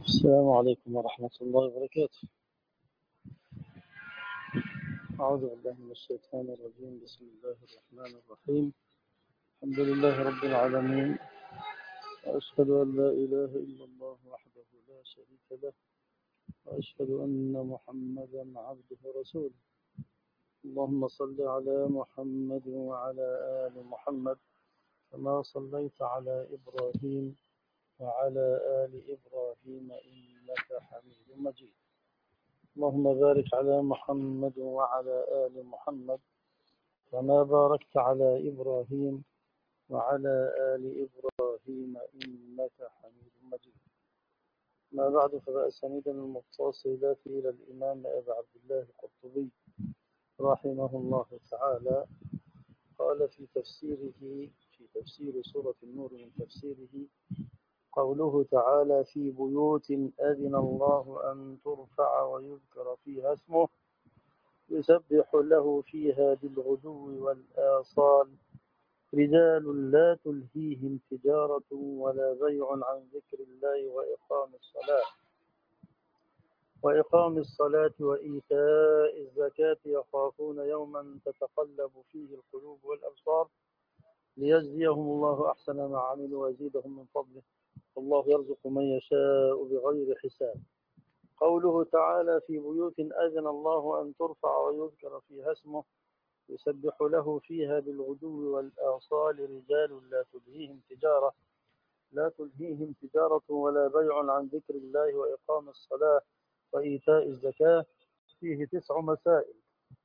السلام عليكم ورحمة الله وبركاته. أعوذ بالله من الشيطان الرجيم. بسم الله الرحمن الرحيم. الحمد لله رب العالمين، وأشهد أن لا إله إلا الله وحده لا شريك له، وأشهد أن محمدا عبده ورسوله. اللهم صل على محمد وعلى آل محمد كما صليت على إبراهيم وعلى آل إبراهيم إنك حميد مجيد. اللهم بارك على محمد وعلى آل محمد كما باركت على إبراهيم وعلى آل إبراهيم إنك حميد مجيد. ما بعد، فبأسانيد المتصلات إلى الإمام أبي عبد الله القرطبي رحمه الله تعالى قال في تفسير سورة النور من تفسيره: قوله تعالى: في بيوت أذن الله أن ترفع ويذكر فيها اسمه يسبح له فيها بالغدو والآصال رجال لا تلهيهم تجارة ولا بيع عن ذكر الله وإقام الصلاة وإيتاء الزكاة يخافون يوما تتقلب فيه القلوب والأبصار ليجزيهم الله أحسن ما عملوا ويزيدهم من فضله والله يرزق من يشاء بغير حساب. قوله تعالى: في بيوت أذن الله أن ترفع ويذكر فيها اسمه يسبح له فيها بالغدو والآصال رجال لا تلهيهم تجارة ولا بيع عن ذكر الله وإقام الصلاة وإيتاء الزكاة. فيه 9 مسائل.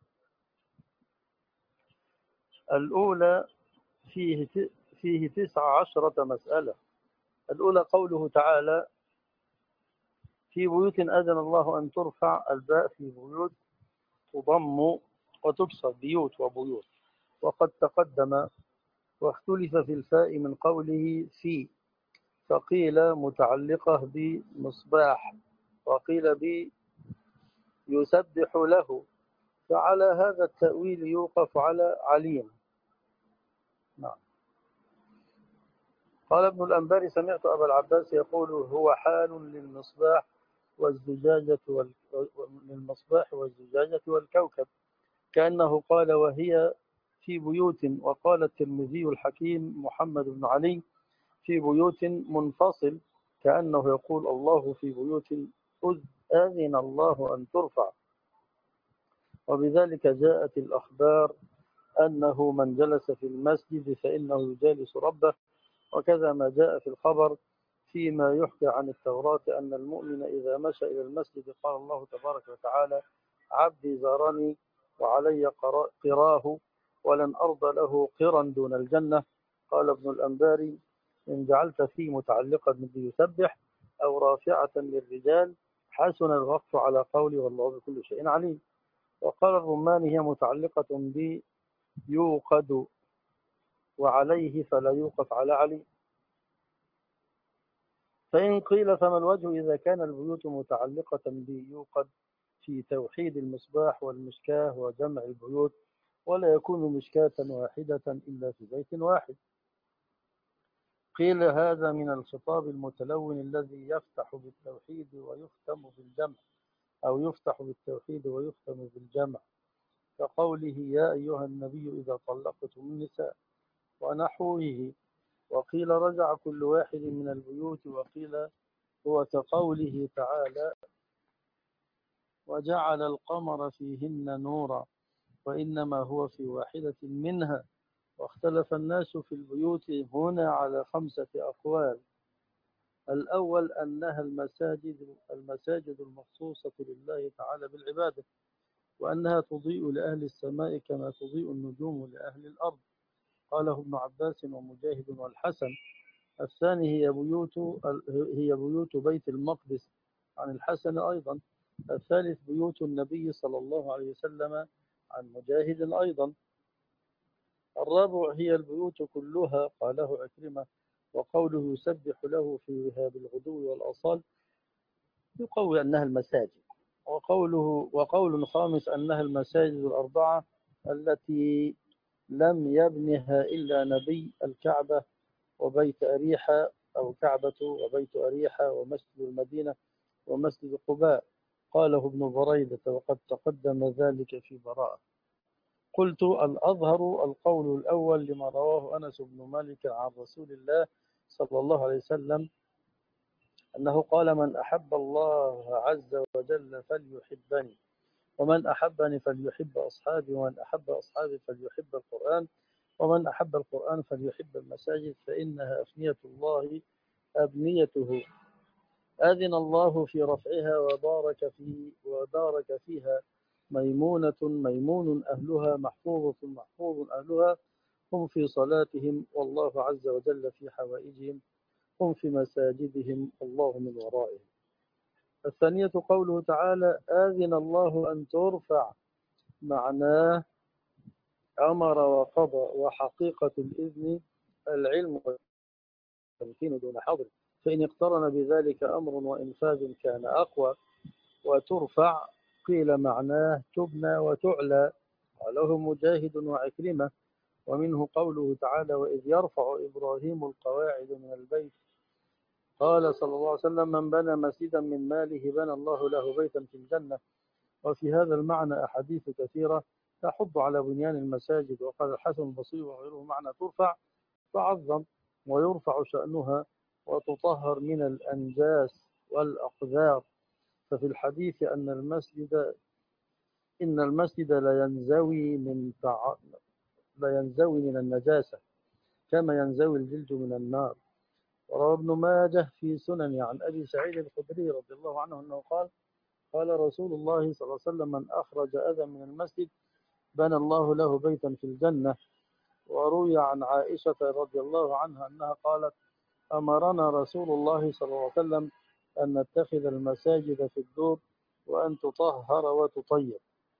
الأولى فيه 19 مسألة. الأولى قوله تعالى: في بيوت أذن الله أن ترفع. الباء في بيوت تضم وتكسر، بيوت وبيوت، وقد تقدم واختلف في الفاء من قوله في، فقيل متعلقة بمصباح وقيل يسبح له، فعلى هذا التأويل يوقف على عليم. نعم. قال ابن الأنباري: سمعت أبا العباس يقول: هو حال للمصباح والزجاجة والكوكب، كأنه قال: وهي في بيوت. وقال الترمذي الحكيم محمد بن علي: في بيوت منفصل، كأنه يقول: الله في بيوت أذن الله أن ترفع. وبذلك جاءت الأخبار أنه من جلس في المسجد فإنه يجالس ربه، وكذا ما جاء في الخبر فيما يحكى عن التوراة أن المؤمن إذا مشى إلى المسجد قال الله تبارك وتعالى: عبدي زارني وعلي قراه ولن أرضى له قرا دون الجنة. قال ابن الأنباري: إن جعلت فيه متعلقا بيسبح أو رافعة للرجال حسن الوقف على قولي والله بكل شيء عليم. وقال الرماني: هي متعلقة بيوقد وعليه فلا يوقف على علي. فإن قيل: فما الوجه إذا كان البيوت متعلقة بيوقد في توحيد المصباح والمشكاه وجمع البيوت، ولا يكون مشكاة واحدة إلا في بيت واحد؟ قيل: هذا من الخطاب المتلون الذي يفتح بالتوحيد ويختم بالجمع، أو يفتح بالتوحيد ويختم بالجمع، كقوله: يا أيها النبي إذا طلقتم النساء ونحوه. وقيل: رجع كل واحد من البيوت. وقيل: هو كقوله تعالى: وجعل القمر فيهن نورا، وإنما هو في واحدة منها. واختلف الناس في البيوت هنا على 5 أقوال. الأول أنها المساجد المخصوصة لله تعالى بالعبادة، وأنها تضيء لأهل السماء كما تضيء النجوم لأهل الأرض، قاله ابن عباس ومجاهد والحسن. الثاني هي بيوت بيت المقدس، عن الحسن أيضا. الثالث بيوت النبي صلى الله عليه وسلم، عن مجاهد أيضا. الرابع هي البيوت كلها، قاله عكرمة. وقوله يسبح له فيها بالغدو والأصال يقوي أنها المساجد. وقول خامس أنها المساجد الأربعة التي لم يبنها إلا نبي: الكعبة وبيت أريحة، أو كعبة وبيت أريحة ومسجد المدينة ومسجد قباء، قاله ابن بريدة وقد تقدم ذلك في براءة. قلت الأظهر القول الأول لما رواه أنس بن مالك عن رسول الله صلى الله عليه وسلم أنه قال: من أحب الله عز وجل فليحبني، ومن أحبني فليحب أصحابي، ومن أحب أصحابي فليحب القرآن، ومن أحب القرآن فليحب المساجد فإنها أفنية الله أبنيته، أذن الله في رفعها وبارك فيها، ميمون أهلها، محفوظ أهلها، هم في صلاتهم والله عز وجل في حوائجهم، هم في مساجدهم الله من ورائهم. الثانية قوله تعالى: آذن الله أن ترفع، معناه أمر وقضى، وحقيقة الإذن العلم والتمكين دون حظر، فإن اقترن بذلك أمر وإنفاذ كان أقوى. وترفع قيل معناه تبنى وتعلى، قاله مجاهد وعكرمة. ومنه قوله تعالى: وإذ يرفع إبراهيم القواعد من البيت، قال صلى الله عليه وسلم: من بنى مسجدا من ماله بنى الله له بيتا في الجنة. وفي هذا المعنى أحاديث كثيرة تحض على بنيان المساجد. وقال الحسن البصري وغيره: معنى ترفع تعظم ويرفع شأنها وتطهر من الأنجاس والأقذار. ففي الحديث إن المسجد لا ينزوي من النجاسة كما ينزوي الجلد من النار. وروى ابن ماجه في سنن عن أبي سعيد الخدري رضي الله عنه أنه قال رسول الله صلى الله عليه وسلم: من أخرج أذى من المسجد بنى الله له بيتا في الجنة. وروي عن عائشة رضي الله عنها أنها قالت: أمرنا رسول الله صلى الله عليه وسلم أن نتخذ المساجد في الدور وأن تطهر وتطيب.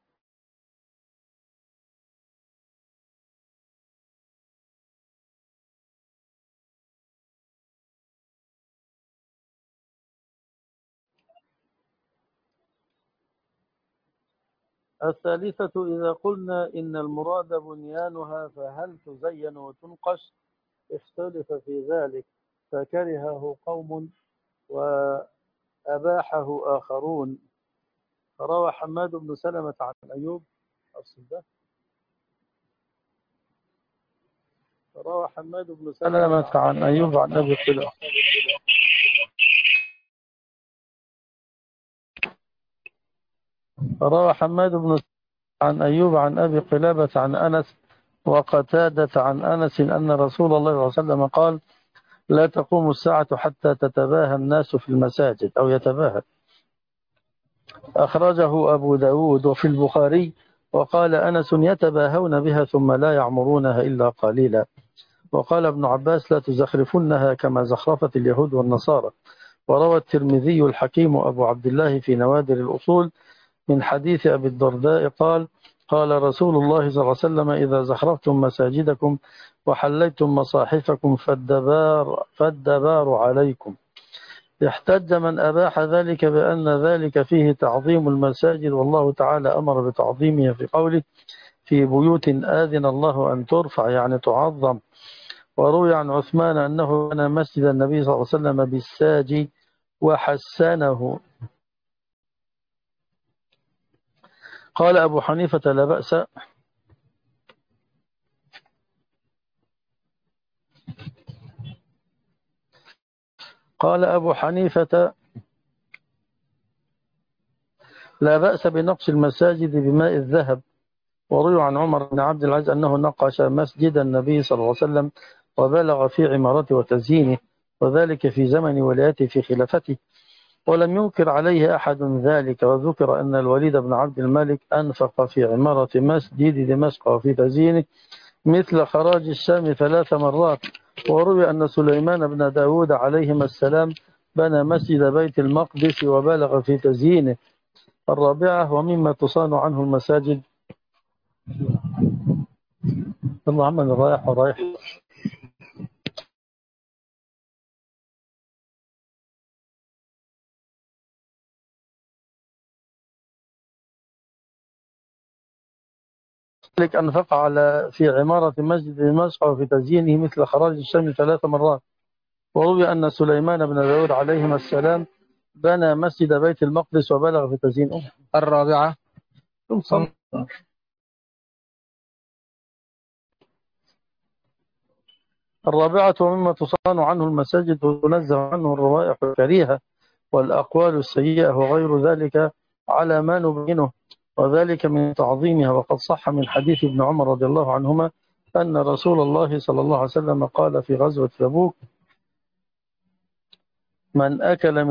الثالثة إذا قلنا إن المراد بنيانها فهل تزين وتنقش؟ اختلف في ذلك، فكرهه قوم وأباحه آخرون. روى حماد بن سلمة عن أيوب روى حماد بن سلمة عن أيوب عن أبي قلابة روى حماد بن عن أيوب عن أبي قلابة عن أنس وقتادة عن أنس أن رسول الله صلى الله عليه وسلم قال: لا تقوم الساعة حتى تتباهى الناس في المساجد، أو يتباهى. أخرجه أبو داود وفي البخاري. وقال أنس: يتباهون بها ثم لا يعمرونها إلا قليلا. وقال ابن عباس: لا تزخرفنها كما زخرفت اليهود والنصارى. وروى الترمذي الحكيم أبو عبد الله في نوادر الأصول من حديث أبي الدرداء قال رسول الله صلى الله عليه وسلم: إذا زخرفتم مساجدكم وحليتم مصاحفكم فالدبار عليكم. احتج من أباح ذلك بأن ذلك فيه تعظيم المساجد، والله تعالى أمر بتعظيمها في قوله: في بيوت آذن الله أن ترفع، يعني تعظم. وروي عن عثمان أنه بنى مسجد النبي صلى الله عليه وسلم بالساجي وحسنه. قال أبو حنيفة: لا بأس. قال أبو حنيفة: لا بأس بنقش المساجد بماء الذهب. وروي عن عمر بن عبد العزيز أنه نقش مسجد النبي صلى الله عليه وسلم وبلغ في عمارته وتزيينه، وذلك في زمن ولايته في خلافته، ولم ينكر عليه أحد ذلك. وذكر أن الوليد بن عبد الملك أنفق في عمارة مسجد دمشق وفي تزيينه مثل خراج الشام 3 مرات. وروي أن سليمان بن داود عليهما السلام بنى مسجد بيت المقدس وبلغ في تزيينه. الرابعة: ومما تصان عنه المساجد. الله عمل رايح ذلك أنفق في عمارة مسجد دمشق وفي تزيينه مثل خراج الشام 3 مرات. وروي أن سليمان بن داود عليهما السلام بنى مسجد بيت المقدس وبلغ في تزيينه. الرابعة. الرابعة ومما تصان عنه المساجد وتنزه عنه الروائح الكريهة والأقوال السيئة وغير ذلك على ما نبينه، وذلك من تعظيمها. وقد صح من حديث ابن عمر رضي الله عنهما أن رسول الله صلى الله عليه وسلم قال في غزوة تبوك: من أكل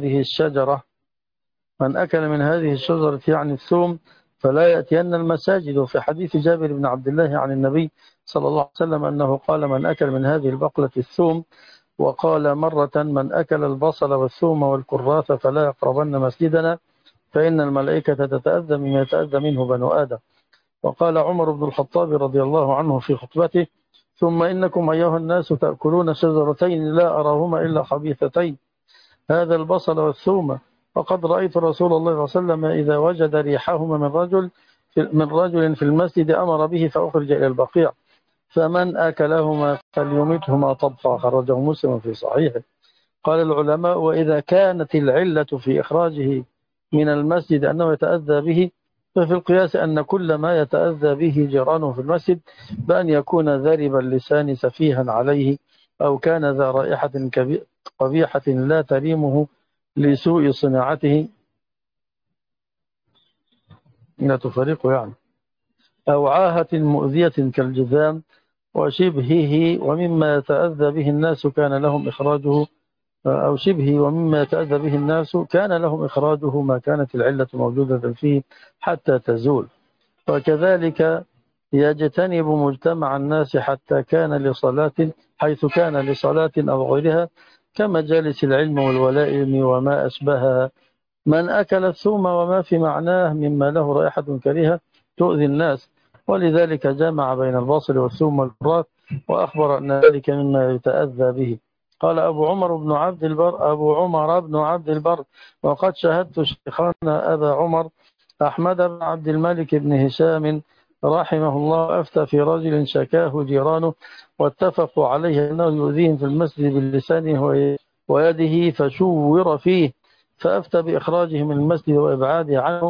من هذه الشجرة يعني الثوم فلا يأتين المساجد. وفي حديث جابر بن عبد الله عن النبي صلى الله عليه وسلم أنه قال: من أكل من هذه البقلة الثوم. وقال مرة: من أكل البصل والثوم والكراث فلا يقربن مسجدنا فإن الملائكة تتأذى مما يتأذى منه بنو آدم. وقال عمر بن الخطاب رضي الله عنه في خطبته: ثم إنكم أيها الناس تأكلون شجرتين لا أراهما إلا خبيثتين، هذا البصل والثوم. وقد رأيت رسول الله صلى الله عليه وسلم إذا وجد ريحهما من رجل في المسجد أمر به فأخرج إلى البقيع، فمن أكلهما فليمتهما طبخا. خرجه مسلم في صحيحه. قال العلماء: وإذا كانت العلة في إخراجه من المسجد أنه يتأذى به، ففي القياس أن كل ما يتأذى به جيرانه في المسجد بأن يكون ذارب اللسان سفيها عليه، أو كان ذا رائحة قبيحة لا تريمه لسوء صناعته، لا تفرقه يعني، أو عاهة مؤذية كالجذام وشبهه ومما يتأذى به الناس كان لهم إخراجه، أو شبهه ومما يتأذى به الناس كان لهم إخراجه ما كانت العلة موجودة فيه حتى تزول. وكذلك يجتنب مجتمع الناس حيث كان لصلاة أو غيرها كمجالس العلم والولائم وما أشبهها. من أكل الثوم وما في معناه مما له رائحة كريهة تؤذي الناس، ولذلك جمع بين البصل والثوم والكراث، وأخبر أن ذلك مما يتأذى به. قال أبو عمر بن عبد البر: وقد شاهدت شيخنا أبا عمر أحمد بن عبد الملك بن هشام رحمه الله أفتى في رجل شكاه جيرانه، واتفقوا عليه أنه يؤذيهم في المسجد بلسانه ويده، فشور فيه، فأفتى بإخراجه من المسجد وإبعاده عنه،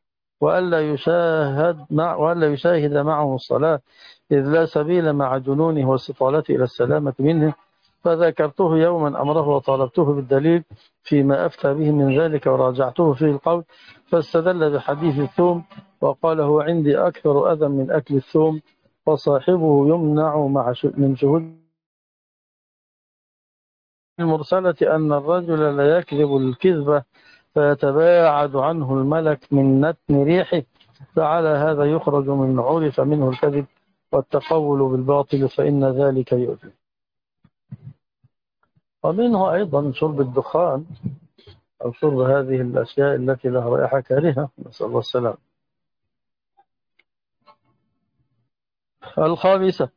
وألا يشاهد معه الصلاة، إذ لا سبيل مع جنونه واستطالته إلى السلامة منه. فذكرته يوما أمره وطالبته بالدليل فيما أفتى به من ذلك، وراجعته فيه القول، فاستدل بحديث الثوم وقال: هو عندي أكثر أذى من أكل الثوم، وصاحبه يمنع من شهود المرسلة أن الرجل لا يكذب الكذبة فيتباعد عنه الملك من نتن ريحه، فعلى هذا يخرج من عرف منه الكذب والتقول بالباطل، فإن ذلك يؤذي. ومنه أيضا شرب الدخان أو شرب هذه الأشياء التي لها رائحة كارهة، نسأل الله السلام. الخامسة: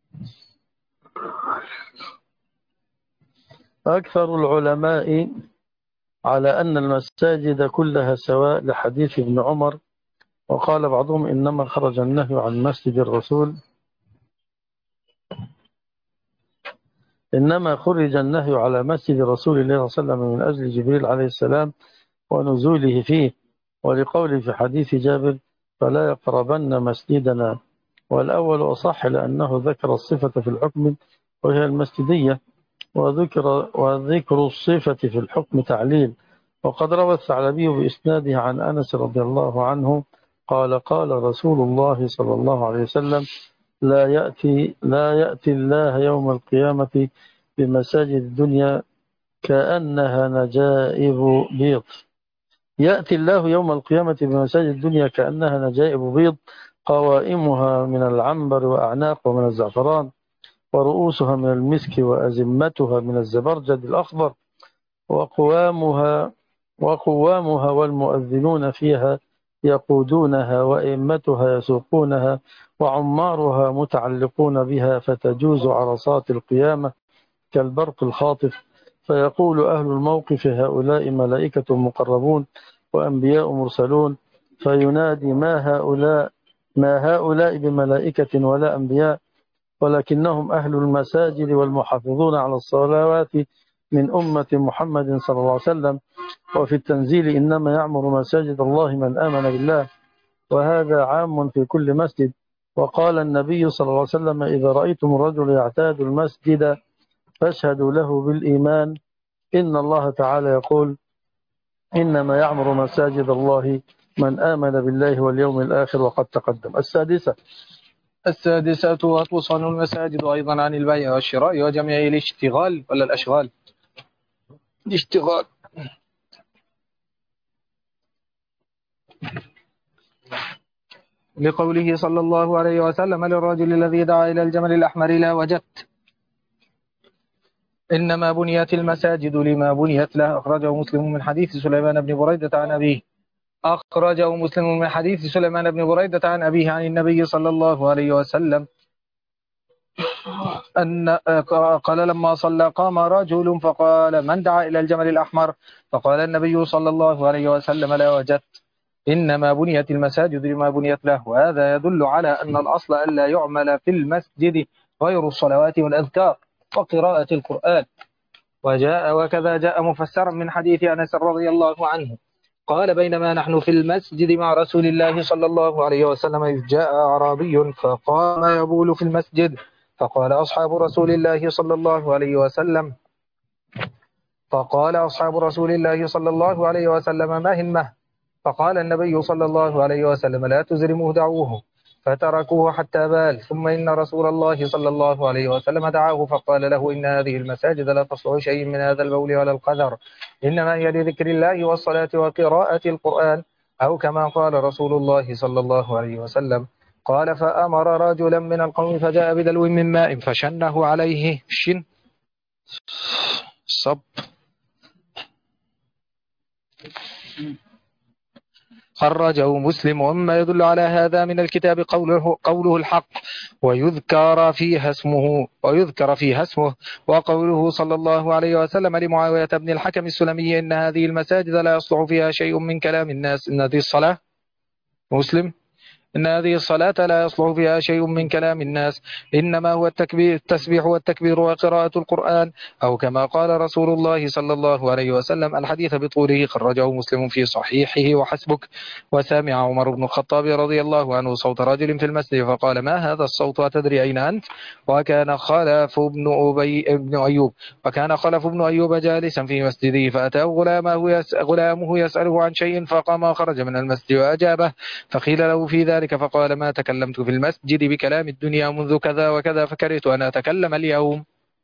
أكثر العلماء على أن المساجد كلها سواء، لحديث ابن عمر. وقال بعضهم: إنما خرج النهي عن مسجد الرسول إنما خرج النهي على مسجد رسول الله صلى الله عليه وسلم من أجل جبريل عليه السلام ونزوله فيه، ولقوله في حديث جابر: فلا يقربن مسجدنا. والأول أصح لأنه ذكر الصفة في الحكم وهي المسجدية، وذكر الصفة في الحكم تعليل. وقد روى الثعلبي بإسناده عن أنس رضي الله عنه قال: قال رسول الله صلى الله عليه وسلم: لا يأتي الله يوم القيامة بمساجد الدنيا كأنها نجائب بيض. يأتي الله يوم القيامة بمساجد الدنيا كأنها نجائب بيض، قوائمها من العنبر وأعناق من الزعفران، ورؤوسها من المسك وأزمتها من الزبرجد الأخضر، وقوامها والمؤذنون فيها يقودونها، وإمتها يسوقونها، وعمارها متعلقون بها، فتجوز عرصات القيامة كالبرق الخاطف. فيقول أهل الموقف: هؤلاء ملائكة مقربون وأنبياء مرسلون، فينادي: ما هؤلاء بملائكة ولا أنبياء، ولكنهم أهل المساجد والمحافظون على الصلوات من أمة محمد صلى الله عليه وسلم. وفي التنزيل إنما يعمر مساجد الله من آمن بالله، وهذا عام في كل مسجد. وقال النبي صلى الله عليه وسلم إذا رأيتم الرجل يعتاد المسجد فاشهدوا له بالإيمان. إن الله تعالى يقول إنما يعمر مساجد الله من آمن بالله واليوم الآخر، وقد تقدم. السادسة وتصن المساجد أيضا عن البيع والشراء وجميع الاشتغال ولا الأشغال. الاشتغال لقوله صلى الله عليه وسلم للرجل الذي دعا إلى الجمل الأحمر لا وجدت، إنما بنيت المساجد لما بنيت له. أخرجه مسلم من حديث سليمان بن بريدة عن أبيه. أخرجه مسلم من حديث سليمان بن بريدة عن أبيه عن النبي صلى الله عليه وسلم أن قال لما صلى قام رجل فقال من دعا إلى الجمل الأحمر؟ فقال النبي صلى الله عليه وسلم لا وجدت، إنما بنيت المساجد لما بنيت له. وهذا يدل على أن الأصل ألا يعمل في المسجد غير الصلوات والأذكار وقراءة القرآن. وكذا جاء مفسرا من حديث أنس رضي الله عنه قال بينما نحن في المسجد مع رسول الله صلى الله عليه وسلم إذ جاء أعرابي فقام يبول في المسجد، فقال أصحاب رسول الله صلى الله عليه وسلم ما همه؟ فقال النبي صلى الله عليه وسلم لا تزرموه دعوه، فتركوه حتى بال. ثم إن رسول الله صلى الله عليه وسلم دعاه فقال له إن هذه المساجد لا تصلح شيء من هذا البول ولا القذر، إنما هي لذكر الله والصلاة وقراءة القرآن، أو كما قال رسول الله صلى الله عليه وسلم. قال فأمر رجلا من القوم فجاء بدلو من ماء فشنه عليه صب. خرجه مسلم. ومما يدل على هذا من الكتاب قوله الحق ويذكر فيها اسمه وقوله صلى الله عليه وسلم لمعاوية بن الحكم السلمي إن هذه المساجد لا يصلح فيها شيء من كلام الناس. إن هذه الصلاة مسلم إن هذه الصلاة لا يصلح فيها شيء من كلام الناس، إنما هو التسبيح والتكبير وقراءة القرآن، أو كما قال رسول الله صلى الله عليه وسلم. الحديث بطوله خرجه مسلم في صحيحه وحسبك. وسمع عمر بن الخطاب رضي الله عنه صوت رجل في المسجد فقال ما هذا الصوت أتدري أين أنت؟ وكان خلف بن أيوب جالسا في مسجده فأتاه غلامه يسأله عن شيء فقام خرج من المسجد وأجابه، فقيل له في ذلك فقال ما تكلمت في المسجد بكلام الدنيا منذ كذا وكذا فكرهت أن أتكلم اليوم.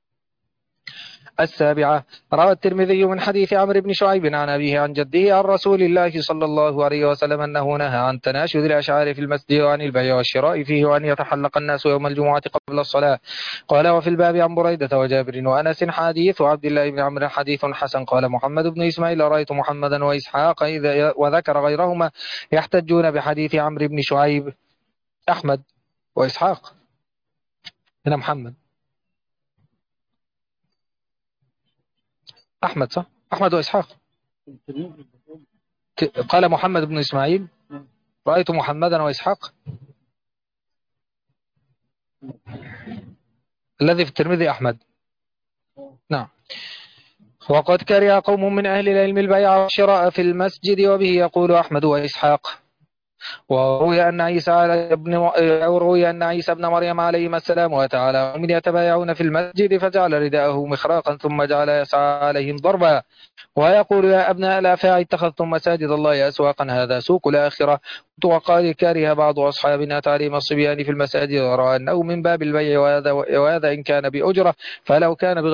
السابعة روى الترمذي من حديث عمرو بن شعيب عن أبيه عن جده عن رسول الله صلى الله عليه وسلم أنه نهى عن تناشد الأشعار في المسجد وعن البيع والشراء فيه وأن يتحلق الناس يوم الجمعة قبل الصلاة. قال وفي الباب عن بريدة وجابر وأنس حديث وعبد الله بن عمرو حديث حسن. قال محمد بن إسماعيل رأيت محمدا وإسحاق وذكر غيرهما يحتجون بحديث عمرو بن شعيب. أحمد وإسحاق هنا محمد أحمد صح؟ أحمد وإسحاق. قال محمد بن إسماعيل رأيت محمدا وإسحاق. الذي في الترمذي أحمد. نعم. وقد كره قوم من أهل العلم البيع والشراء في المسجد وبه يقول أحمد وإسحاق. وروي أن عيسى بن مريم عليه السلام وتعالى من يتبايعون في المسجد فجعل رداءه مخراقا ثم جعل يسعى عليهم ضربا ويقول يا أبناء الأفاعي اتخذتم مساجد الله أسواقا هذا سوق الآخرة. وقال كره بعض أصحابنا تعليم الصبيان في المساجد ورأى أنه من باب البيع وهذا إن كان بأجرة فلو كان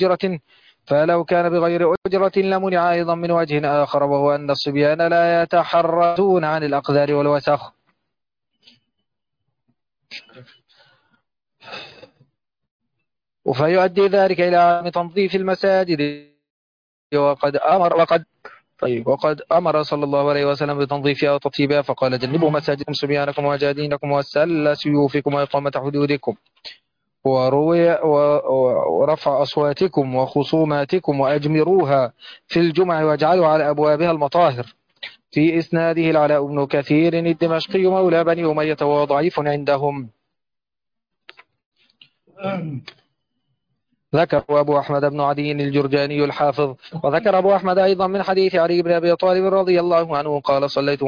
بغير أجرة لمنع أيضا من وجه آخر وهو أن الصبيان لا يتحرزون عن الأقذار والوسخ. وفيؤدي ذلك إلى عدم تنظيف المساجد وقد أمر صلى الله عليه وسلم بتنظيفها وتطيبها فقال جنبوا مساجدكم صبيانكم وجادينكم وسل سيوفكم وإقامة حدودكم ورفع أصواتكم وخصوماتكم وأجمروها في الجمع واجعلوا على أبوابها المطاهر. في إسناده العلاء بن كثير الدمشقي مولى بني أمية وضعيف عندهم. ذكر أبو أحمد بن عدي الجرجاني الحافظ. وذكر أبو أحمد أيضا من حديث علي بن أبي طالب رضي الله عنه قال صليت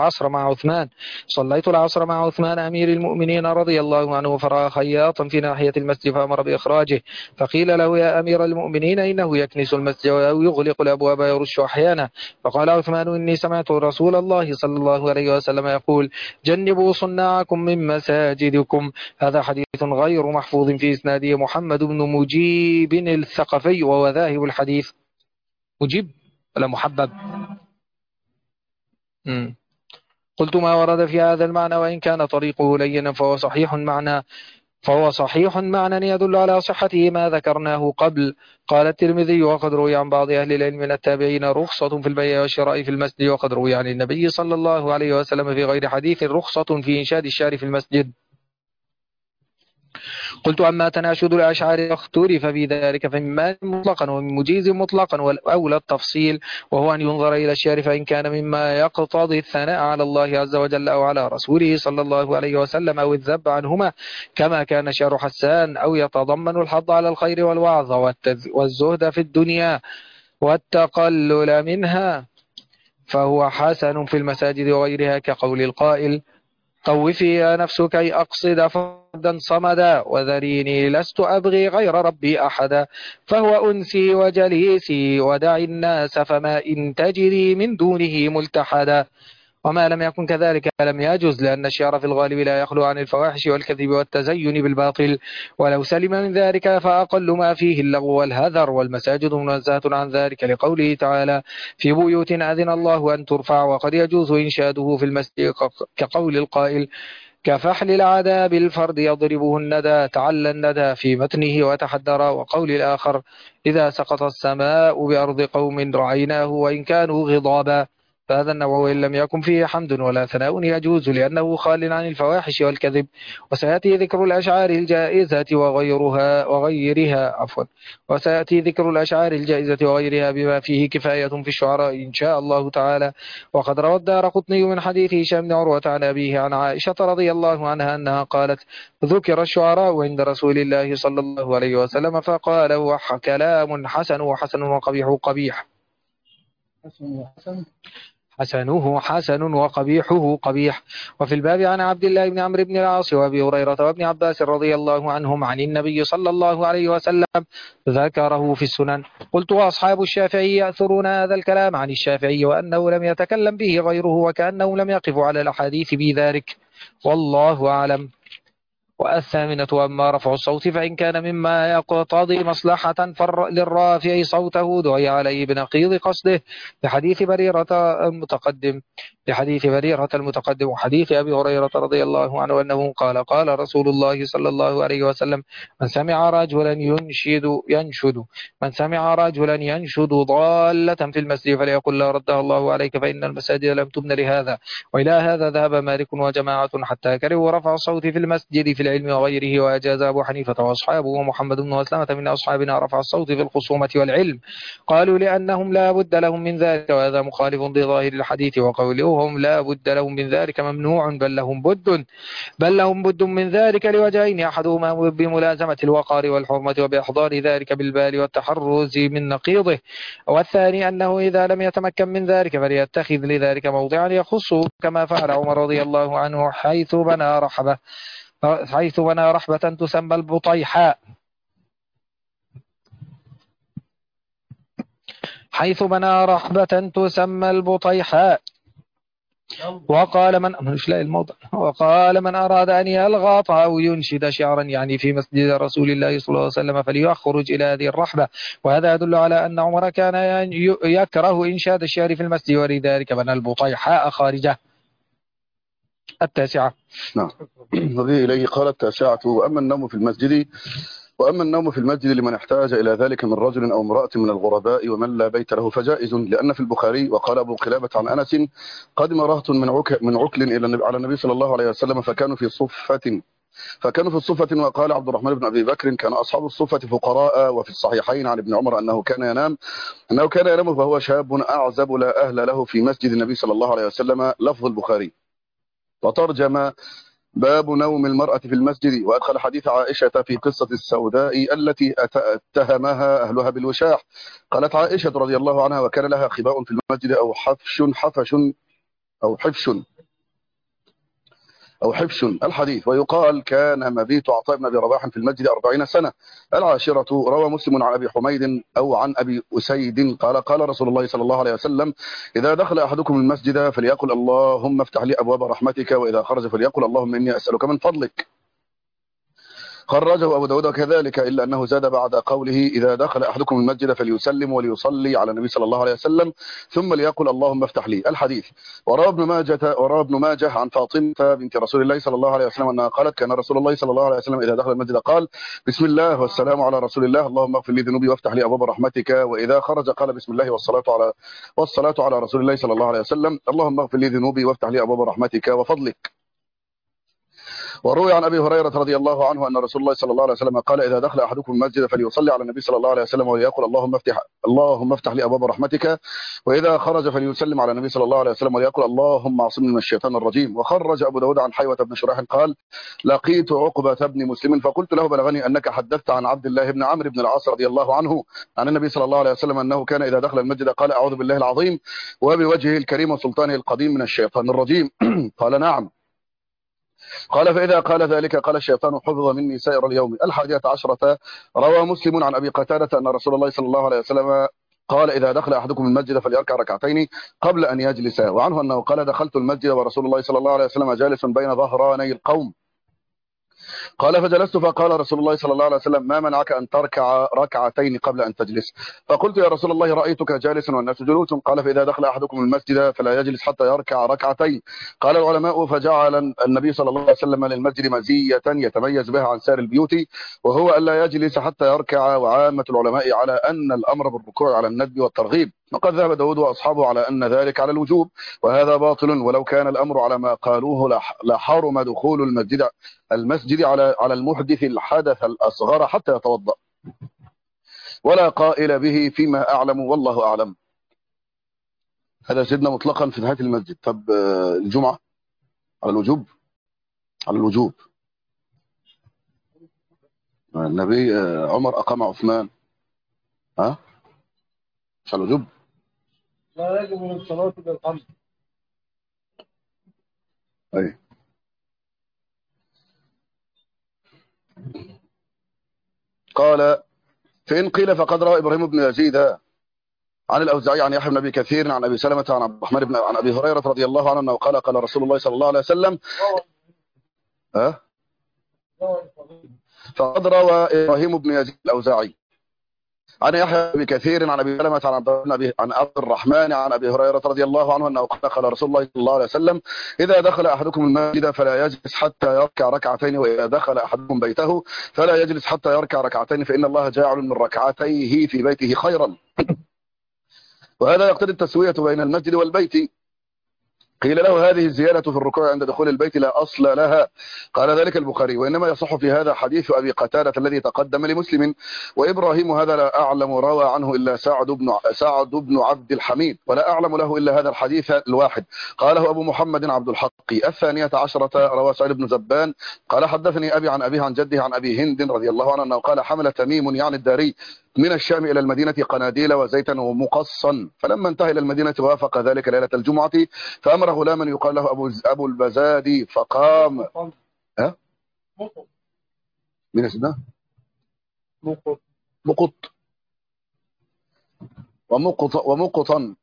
العصر مع عثمان أمير المؤمنين رضي الله عنه، فرأى خياطا في ناحية المسجد فأمر بإخراجه، فقيل له يا أمير المؤمنين إنه يكنس المسجد أو يغلق الأبواب ويرش أحيانا، فقال عثمان إني سمعت رسول الله صلى الله عليه وسلم يقول جنبوا صناعكم من مساجدكم. هذا حديث غير محفوظ في إسناده محمد بن مجيب الثقفي، وهو ذاهب الحديث. مجيب ولا محبب؟ قلت ما ورد في هذا المعنى وإن كان طريقه لينا فهو صحيح معنى يدل على صحته ما ذكرناه قبل. قال الترمذي وقد روي عن بعض أهل العلم من التابعين رخصة في البيع والشراء في المسجد، وقد روي عن النبي صلى الله عليه وسلم في غير حديث رخصة في إنشاد الشعر في المسجد. قلت أما تناشد الأشعار اختلف في ذلك فمما مطلقا ومن مجيز مطلقا، والأولى التفصيل وهو أن ينظر إلى الشعر فإن كان مما يقتضي الثناء على الله عز وجل أو على رسوله صلى الله عليه وسلم أو الذب عنهما كما كان شعر حسان، أو يتضمن الحض على الخير والوعظ والزهد في الدنيا والتقلل منها فهو حسن في المساجد وغيرها، كقول القائل طوفي يا نفس كي أقصد فردا صمدا وذريني لست أبغي غير ربي أحدا، فهو أنسي وجليسي ودع الناس فما إن تجري من دونه ملتحدا. وما لم يكن كذلك لم يجوز، لأن الشعر في الغالب لا يخلو عن الفواحش والكذب والتزين بالباطل، ولو سلم من ذلك فأقل ما فيه اللغو والهذر، والمساجد منزهة عن ذلك لقوله تعالى في بيوت أذن الله أن ترفع، وقد يجوز إنشاده في المسجد كقول القائل كفحل العدا بالفرد يضربه الندى تعلى الندى في متنه وتحدر، وقول الآخر إذا سقط السماء بأرض قوم رعيناه وإن كانوا غضابا. فهذا النوع وإن لم يكن فيه حمد ولا ثناء يجوز لأنه خال عن الفواحش والكذب. وسيأتي ذكر الأشعار الجائزة وسيأتي ذكر الأشعار الجائزة وغيرها بما فيه كفاية في الشعراء إن شاء الله تعالى. وقد روى الدارقطني من حديث هشام بن عروة عن أبيه عن عائشة رضي الله عنها أنها قالت ذكر الشعراء عند رسول الله صلى الله عليه وسلم فقال هو كلام حسن وحسن وقبيح قبيح. حسنه حسن وقبيحه قبيح. وفي الباب عن عبد الله بن عمرو بن العاص وابي هريرة وابن عباس رضي الله عنهم عن النبي صلى الله عليه وسلم ذكره في السنن. قلت وأصحاب الشافعي يأثرون هذا الكلام عن الشافعي وأنه لم يتكلم به غيره وكأنه لم يقف على الأحاديث بذلك والله أعلم. والثامنة أما رفع الصوت فإن كان مما يقتضي مصلحة للرافع صوته دعي عليه بنقيض قصده لحديث بريرة المتقدم وحديث أبي هريرة رضي الله عنه أنه قال رسول الله صلى الله عليه وسلم من سمع رجلا ينشد ضالة في المسجد فليقل لا ردها الله عليك فإن المساجد لم تبن لهذا. وإلى هذا ذهب مالك وجماعة حتى كرهوا رفع الصوت في المسجد في العلم وغيره، وأجاز أبو حنيفة وأصحابه ومحمد بن مسلمة من أصحابنا رفع الصوت في الخصومة والعلم، قالوا لأنهم لا بد لهم من ذلك، وهذا مخالف لظاهر الحديث، وقولهم لا بد لهم من ذلك ممنوع بل لهم بد من ذلك لوجهين، أحدهما بملازمة الوقار والحرمة وبإحضار ذلك بالبال والتحرز من نقيضه، والثاني أنه إذا لم يتمكن من ذلك فليتخذ لذلك موضعا يخصه كما فعل عمر رضي الله عنه حيث بنى رحبة تسمى البطيحاء وقال من أراد أن يلغط أو ينشد شعرا يعني في مسجد رسول الله صلى الله عليه وسلم فليخرج إلى هذه الرحبة. وهذا يدل على أن عمر كان يكره إنشاد الشعر في المسجد ولذلك بنى البطيحاء خارجه. التاسعة. نعم. نظير إليه قال التاسعة وأما النوم في المسجد لمن احتاج إلى ذلك من رجل أو امرأة من الغرباء ومن لا بيت له فجائز، لأن في البخاري وقال أبو قلابة عن أنس قدم رهط من عكل على النبي صلى الله عليه وسلم فكانوا في الصفة وقال عبد الرحمن بن أبي بكر كان أصحاب الصفة فقراء. وفي الصحيحين عن ابن عمر أنه كان ينام فهو شاب أعزب لا أهل له في مسجد النبي صلى الله عليه وسلم، لفظ البخاري. وترجم باب نوم المرأة في المسجد. وأدخل حديث عائشة في قصة السوداء التي اتهمها أهلها بالوشاح. قالت عائشة رضي الله عنها: وكان لها خباء في المسجد أو حفش الحديث. ويقال كان مبيت عطاء بن أبي رباح في المسجد 40 سنة. العاشرة: روى مسلم عن أبي حميد أو عن أبي أسيد قال: قال رسول الله صلى الله عليه وسلم: إذا دخل أحدكم المسجد فليقل اللهم افتح لي أبواب رحمتك، وإذا خرج فليقل اللهم إني أسألك من فضلك. خرجه أبو داود كذلك، إلا أنه زاد بعد قوله: إذا دخل أحدكم المسجد فليسلم وليصلي على النبي صلى الله عليه وسلم ثم ليقل اللهم افتح لي الحديث. وروى ابن ماجه عن فاطمة بنت رسول الله صلى الله عليه وسلم أنها قالت: كان رسول الله صلى الله عليه وسلم إذا دخل المسجد قال: بسم الله والسلام على رسول الله، اللهم اغفر لي ذنوبي وافتح لي أبواب رحمتك. وإذا خرج قال: بسم الله والصلاة على رسول الله صلى الله عليه وسلم، اللهم اغفر لي ذنوبي وافتح لي أبواب رحمتك وفضلك. وروي عن أبي هريرة رضي الله عنه أن رسول الله صلى الله عليه وسلم قال: إذا دخل أحدكم المسجد فليصلي على النبي صلى الله عليه وسلم وليقل اللهم افتح لي أبواب رحمتك. وإذا خرج فليسلم على النبي صلى الله عليه وسلم وليقل اللهم اعصمني من الشيطان الرجيم. وخرج أبو داود عن حيوة بن شريح قال: لقيت عقبة بن مسلم فقلت له: بلغني أنك حدثت عن عبد الله بن عمرو بن العاص رضي الله عنه عن النبي صلى الله عليه وسلم أنه كان إذا دخل المسجد قال: أعوذ بالله العظيم وبوجهه الكريم وسلطانه القديم من الشيطان الرجيم. قال: نعم. قال: فإذا قال ذلك قال الشيطان: حفظ مني سائر اليوم. 11. روى مسلم عن أبي قتادة أن رسول الله صلى الله عليه وسلم قال: إذا دخل أحدكم المسجد فليركع ركعتين قبل أن يجلس. وعنه أنه قال: دخلت المسجد ورسول الله صلى الله عليه وسلم جالس بين ظهراني القوم. قال: فجلست فقال رسول الله صلى الله عليه وسلم: ما منعك أن تركع ركعتين قبل أن تجلس؟ فقلت: يا رسول الله رأيتك جالسا والناس جلوس. قال: فإذا دخل أحدكم المسجد فلا يجلس حتى يركع ركعتين. قال العلماء: فجعل النبي صلى الله عليه وسلم للمسجد مزية يتميز بها عن سائر البيوت، وهو ألا يجلس حتى يركع. وعامة العلماء على أن الأمر بالركوع على الندب والترغيب، وقد ذهب داود وأصحابه على أن ذلك على الوجوب، وهذا باطل. ولو كان الأمر على ما قالوه لحرم دخول المسجد على المحدث الحدث الأصغر حتى يتوضأ، ولا قائل به فيما أعلم والله أعلم. هذا سيدنا مطلقا في نهاية المسجد. طب الجمعة على الوجوب؟ على الوجوب. النبي عمر أقام عثمان، مش على الوجوب؟ لا يجب من الصلاة بالقمر. أي. قال: فإن قيل فقد روى إبراهيم بن يزيد عن الأوزاعي عن يحيى بن أبي كثير عن أبي سلمة عن عبد الرحمن عن أبي هريرة رضي الله عنه أنه قال: قال رسول الله صلى الله عليه وسلم فقد روى إبراهيم بن يزيد الأوزاعي عن يحيى بن كثير عن أبي سلمة عن عبد الرحمن عن أبي هريرة رضي الله عنه أنه قال رسول الله صلى الله عليه وسلم: إذا دخل أحدكم المسجد فلا يجلس حتى يركع ركعتين، وإذا دخل أحدكم بيته فلا يجلس حتى يركع ركعتين، فإن الله جاعل من ركعتيه في بيته خيرا. وهذا يقتضي التسوية بين المسجد والبيت. قيل له: هذه الزيادة في الركوع عند دخول البيت لا أصل لها. قال ذلك البخاري: وإنما يصح في هذا حديث أبي قتادة الذي تقدم لمسلم. وإبراهيم هذا لا أعلم روى عنه إلا سعد بن عبد الحميد، ولا أعلم له إلا هذا الحديث الواحد قاله أبو محمد عبد الحق. 12 روى سعيد بن زبان قال: حدثني أبي عن أبيه عن جده عن أبي هند رضي الله عنه أنه قال: حمل تميم يعني الداري من الشام إلى المدينة قناديل وزيتا ومقصا، فلما انتهى إلى المدينة وافق ذلك ليلة الجمعة، فأمر غلاما يقال له أبو البزادي فقام. مين اسمه؟ مقط ومقطا.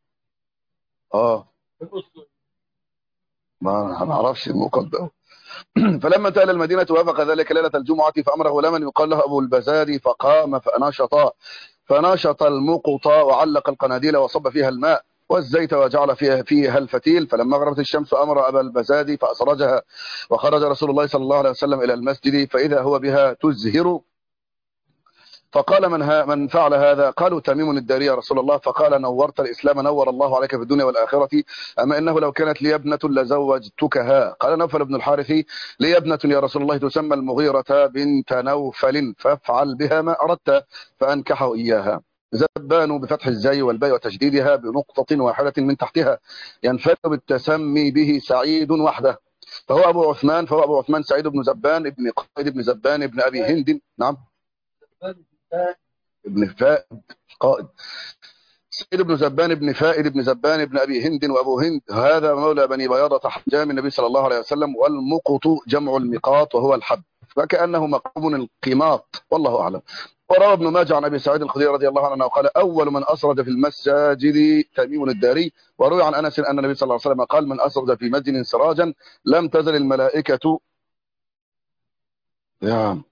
ما نعرفش المقط ده. فلما انتهى الى المدينة وافق ذلك ليلة الجمعة، فأمر غلاما يقال له أبو البزادي فقام فنشط المقط وعلق القناديل وصب فيها الماء والزيت وجعل فيها الفتيل. فلما غربت الشمس أمر أبا البزادي فأسرجها، وخرج رسول الله صلى الله عليه وسلم إلى المسجد فإذا هو بها تزهر. فقال: من فعل هذا؟ قالوا: تميم الداري يا رسول الله. فقال: نورت الإسلام، نور الله عليك في الدنيا والآخرة، أما إنه لو كانت لي ابنة لزوجتكها. قال نوفل بن الحارث: لي ابنة يا رسول الله تسمى المغيرة بنت نوفل، فافعل بها ما أردت، فأنكحه إياها. زبان بفتح الزاي والباء وتشديدها بنقطة واحدة من تحتها، ينفرد بالتسمي به سعيد وحده. فهو أبو عثمان سعيد بن زبان ابن قائد بن زبان ابن أبي هند. نعم، ابن فائد قائد. سعيد بن زبان بن فائد بن زبان بن أبي هند. وأبو هند هذا مولى بني بياضة حجام النبي صلى الله عليه وسلم. والمقط جمع المقاط وهو الحب، فكأنه مقام القماط، والله أعلم. وروى ابن ماجه عن أبي سعيد الخدري رضي الله عنه قال: أول من أسرج في المساجد تميم الداري. وروي عن أنس أن النبي صلى الله عليه وسلم قال: من أسرج في مسجد سراجا لم تزل الملائكة يعني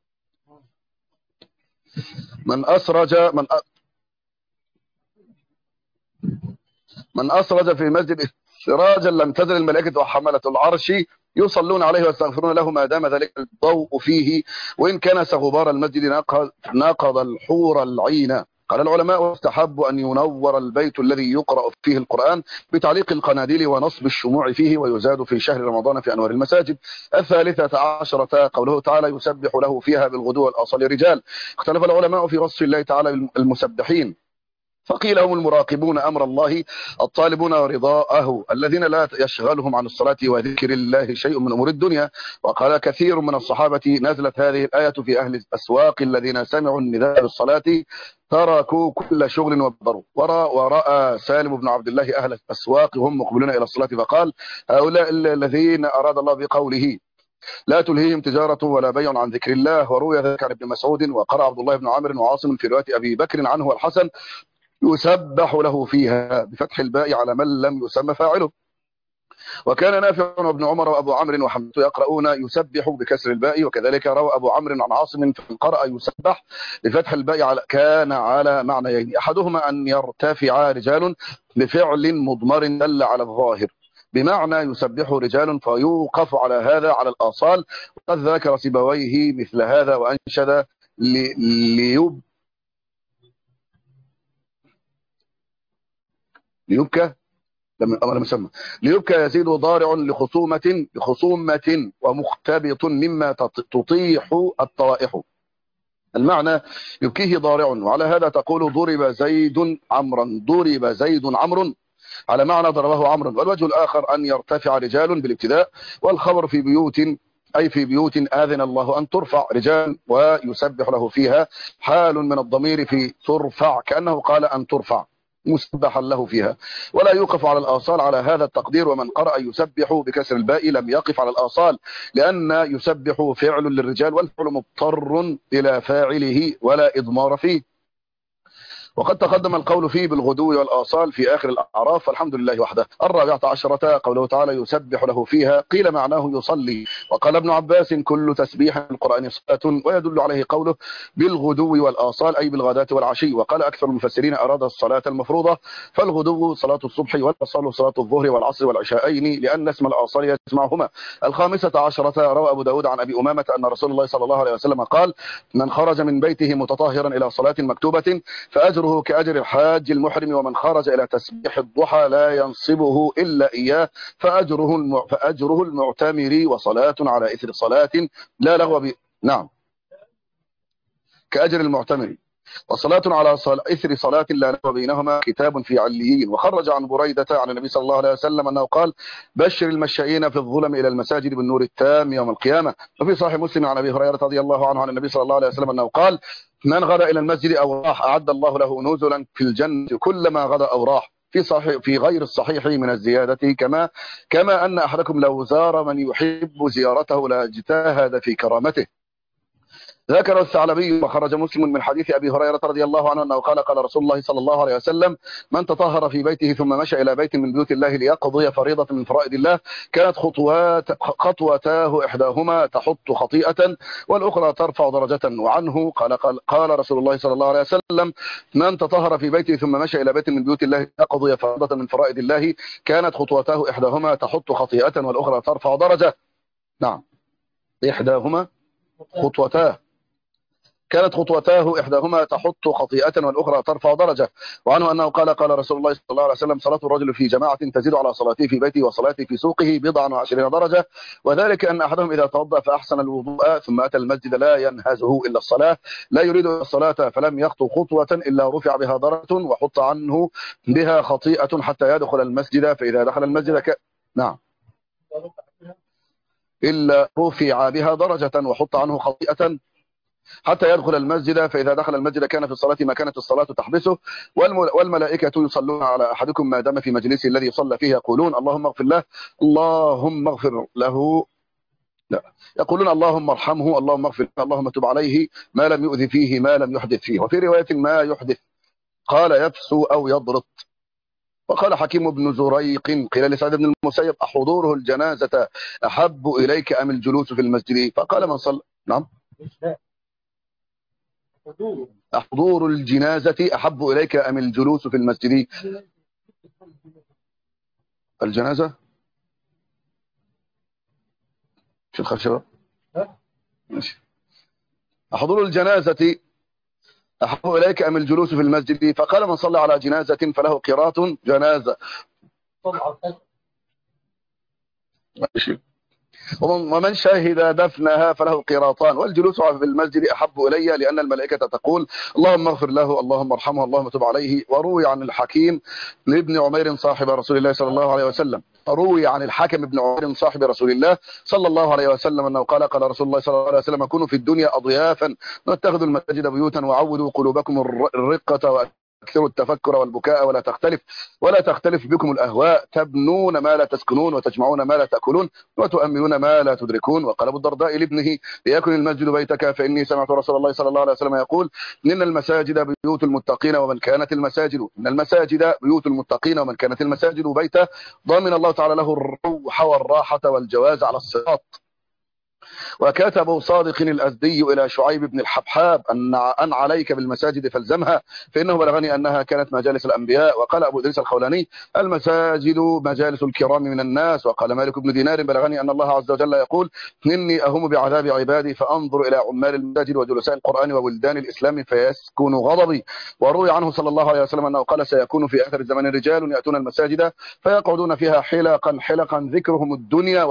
من أسرج في مسجد سراجا لم تزل الملائكة وحملة العرش يصلون عليه ويستغفرون له ما دام ذلك الضوء فيه، وإن كنس غبار المسجد نقض الحور العين. قال العلماء: واستحب أن ينور البيت الذي يقرأ فيه القرآن بتعليق القناديل ونصب الشموع فيه، ويزاد في شهر رمضان في أنوار المساجد. 13 قوله تعالى: يسبح له فيها بالغدو والآصال رجال. اختلف العلماء في وصف الله تعالى المسبحين، فقيل هم المراقبون أمر الله الطالبون رضاءه الذين لا يشغلهم عن الصلاة وذكر الله شيء من أمور الدنيا. وقال كثير من الصحابة: نزلت هذه الآية في أهل الأسواق الذين سمعوا النداء بالصلاة تركوا كل شغل وبدروا. ورأى سالم بن عبد الله أهل الأسواق هم مقبلون إلى الصلاة فقال: هؤلاء الذين أراد الله بقوله لا تلهيهم تجارة ولا بيع عن ذكر الله. وروي ذلك عن ابن مسعود. وقرأ عبد الله بن عامر وعاصم في رواية أبي بكر عنه والحسن: يسبح له فيها بفتح الباء على من لم يسمى فاعله. وكان نافع وابن عمر وابو عمرو وحمزة يقرؤون يسبح بكسر الباء. وكذلك روى ابو عمرو عن عاصم فقرأ يسبح بفتح الباء كان على معنيين: احدهما ان يرتفع رجال بفعل مضمر دل على الظاهر بمعنى يسبح رجال فيوقف على هذا على الآصال. وقد ذكر سيبويه مثل هذا وأنشد ليبكى لم يسمى ليبكى يزيد ضارع لخصومة ومختبط مما تطيح الطوائح. المعنى يبكيه ضارع، وعلى هذا تقول ضرب زيد عمرا على معنى ضربه عمرو. والوجه الآخر أن يرتفع رجال بالابتداء، والخبر في بيوت أي في بيوت آذن الله أن ترفع رجال ويسبح له فيها، حال من الضمير في ترفع كأنه قال أن ترفع مسبحا له فيها، ولا يوقف على الآصال على هذا التقدير. ومن قرأ يسبح بكسر الباء لم يقف على الآصال، لأن يسبح فعل للرجال والفعل مضطر إلى فاعله ولا إضمار فيه. وقد تقدم القول فيه بالغدو والآصال في آخر الأعراف، فالحمد لله وحده. 14 قوله تعالى: يسبح له فيها، قيل معناه يصلي. وقال ابن عباس: كل تسبيح في القرآن صلاة، ويدل عليه قوله بالغدو والآصال أي بالغداة والعشي. وقال أكثر المفسرين أراد الصلاة المفروضة، فالغدو صلاة الصبح والآصال صلاة الظهر والعصر والعشاءين، لأن اسم الآصال يجمعهما. 15 روى أبو داود عن أبي أمامة أن رسول الله صلى الله عليه وسلم قال: من خرج من بيته متطهرا إلى صلاة مكتوبة فأجره كأجر الحاج المحرم، ومن خرج إلى تسبيح الضحى لا ينصبه إلا إياه فأجره المعتمر، وصلاة على إثر صلاة لا لغو نعم، كأجر المعتمر، وصلاة على إثر صلاة لا لغو بينهما كتاب في عليين. وخرج عن بريدة عن النبي صلى الله عليه وسلم أنه قال: بشر المشائين في الظلم إلى المساجد بالنور التام يوم القيامة. وفي صحيح مسلم عن أبي هريرة رضي الله عنه عن النبي صلى الله عليه وسلم أنه قال: من غدا إلى المسجد أو راح أعد الله له نزلا في الجنة كلما غدا أو راح. في غير الصحيح من الزيادة كما أن أحدكم لو زار من يحب زيارته لاجتهد في كرامته. ذكر الثعلبي وخرج مسلم من حديث أبي هريرة رضي الله عنه أنه قال: قال رسول الله صلى الله عليه وسلم: من تطهر في بيته ثم مشى إلى بيت من بيوت الله ليقضي فريضة من فرائض الله كانت خطوتاه إحداهما تحط خطيئة والأخرى ترفع درجة. وعنه قال رسول الله صلى الله عليه وسلم: من تطهر في بيته ثم مشى إلى بيت من بيوت الله ليقضي فريضة من فرائض الله كانت خطوتاه إحداهما تحط خطيئة والأخرى ترفع درجة. نعم، إحداهما كانت خطوتاه إحداهما تحط خطيئة والأخرى ترفع درجة. وعنه أنه قال رسول الله صلى الله عليه وسلم: صلاة الرجل في جماعة تزيد على صلاته في بيته وصلاته في سوقه 27 درجة، وذلك أن أحدهم إذا توضأ فأحسن الوضوء ثم أتى المسجد لا ينهزه إلا الصلاة، لا يريد الصلاة فلم يخطو خطوة إلا رفع بها درجة وحط عنه بها خطيئة حتى يدخل المسجد، فإذا دخل المسجد نعم إلا رفع بها درجة وحط عنه خطيئة حتى يدخل المسجد، فإذا دخل المسجد كان في الصلاة ما كانت الصلاة تحبسه. والملائكة يصلون على أحدكم ما دام في مجلسه الذي صلى فيه، يقولون اللهم اغفر له، اللهم اغفر له، لا، يقولون اللهم ارحمه، اللهم اغفر له، اللهم تب عليه، ما لم يؤذي فيه، ما لم يحدث فيه. وفي رواية ما يحدث قال يفسو أو يضرط. وقال حكيم بن زريق قيل لسعيد بن المسيب أحضوره الجنازة أحب إليك أم الجلوس في المسجد؟ فقال من صلى، نعم، حضور الجنازة أحب إليك أم الجلوس في المسجد؟ الجنازة في الخشبة، ماشي. حضور الجنازة أحب إليك أم الجلوس في المسجد؟ فقال من صلى على جنازة فله قيراط جنازة، ماشي. ومن شهد دفنها فله قيراطان. والجلوس في المسجد أحب إلي لأن الملائكة تقول اللهم اغفر له، اللهم ارحمه، اللهم تب عليه. وروي عن الحكيم لابن عمير صاحب رسول الله صلى الله عليه وسلم، روي عن الحكم ابن عمير صاحب رسول الله صلى الله عليه وسلم أنه قال قال رسول الله صلى الله عليه وسلم كونوا في الدنيا أضيافا واتخذوا المساجد بيوتا وعودوا قلوبكم الرقة اكثروا التفكر والبكاء ولا تختلف بكم الأهواء، تبنون ما لا تسكنون وتجمعون ما لا تأكلون وتؤمنون ما لا تدركون. وقال أبو الدرداء لابنه ليكن المسجد بيتك فإني سمعت رسول الله صلى الله عليه وسلم يقول إن المساجد بيوت المتقين ومن كانت المساجد بيته ضامن الله تعالى له الروح والراحة والجواز على الصراط. وكتب صادق الأزدي إلى شعيب بن الحبحاب أن عليك بالمساجد فالزمها فإنه بلغني أنها كانت مجالس الأنبياء. وقال أبو إدريس الخولاني المساجد مجالس الكرام من الناس. وقال مالك بن دينار بلغني أن الله عز وجل يقول إني أهم بعذاب عبادي فأنظر إلى عمال المساجد وجلساء القرآن وولدان الإسلام فيسكن غضبي. وروي عنه صلى الله عليه وسلم أنه قال سيكون في آخر الزمن رجال يأتون المساجد فيقعدون فيها حلقا ذكرهم الدنيا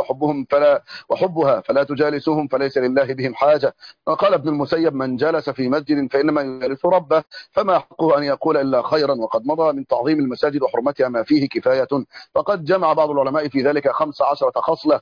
وحبها فلا تجالسوهم فليس لله بهم حاجة. وقال ابن المسيب من جلس في مسجد فإنما يجالس ربه فما حقه أن يقول إلا خيرا. وقد مضى من تعظيم المساجد وحرمتها ما فيه كفاية. وقد جمع بعض العلماء في ذلك 15 خصلة.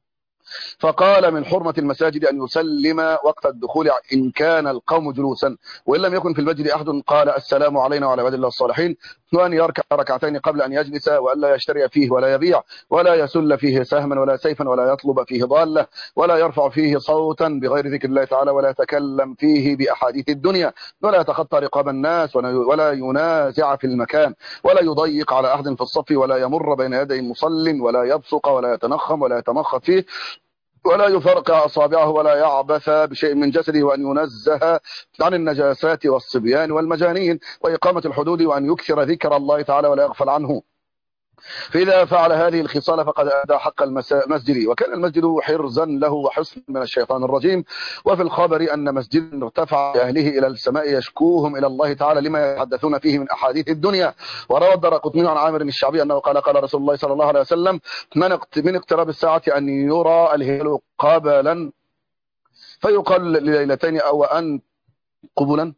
فقال من حرمة المساجد أن يسلم وقت الدخول إن كان القوم جلوسا وإن لم يكن في المسجد أحد قال السلام علينا وعلى عباد الله الصالحين. وأن يركع ركعتين قبل أن يجلس وألا يشتري فيه ولا يبيع ولا يسل فيه سهما ولا سيفا ولا يطلب فيه ضالة ولا يرفع فيه صوتا بغير ذكر الله تعالى ولا يتكلم فيه بأحاديث الدنيا ولا يتخطى رقاب الناس ولا ينازع في المكان ولا يضيق على أحد في الصف ولا يمر بين يدي مصل ولا يبصق ولا يتنخم ولا يتمخط فيه ولا يفرقع أصابعه ولا يعبث بشيء من جسده وأن ينزه عن النجاسات والصبيان والمجانين وإقامة الحدود وأن يكثر ذكر الله تعالى ولا يغفل عنه. فإذا فعل هذه الخصال فقد أدى حق المسجد. وكان المسجد حرزا له وحصنا من الشيطان الرجيم. وفي الخبر أن مسجد ارتفع أهله إلى السماء يشكوهم إلى الله تعالى لما يتحدثون فيه من أحاديث الدنيا. وروى الدارقطني عن عامر الشعبي أنه قال قال رسول الله صلى الله عليه وسلم من اقتراب الساعة أن يرى الهلال قبلا فيقال لليلتين أو أن قبلا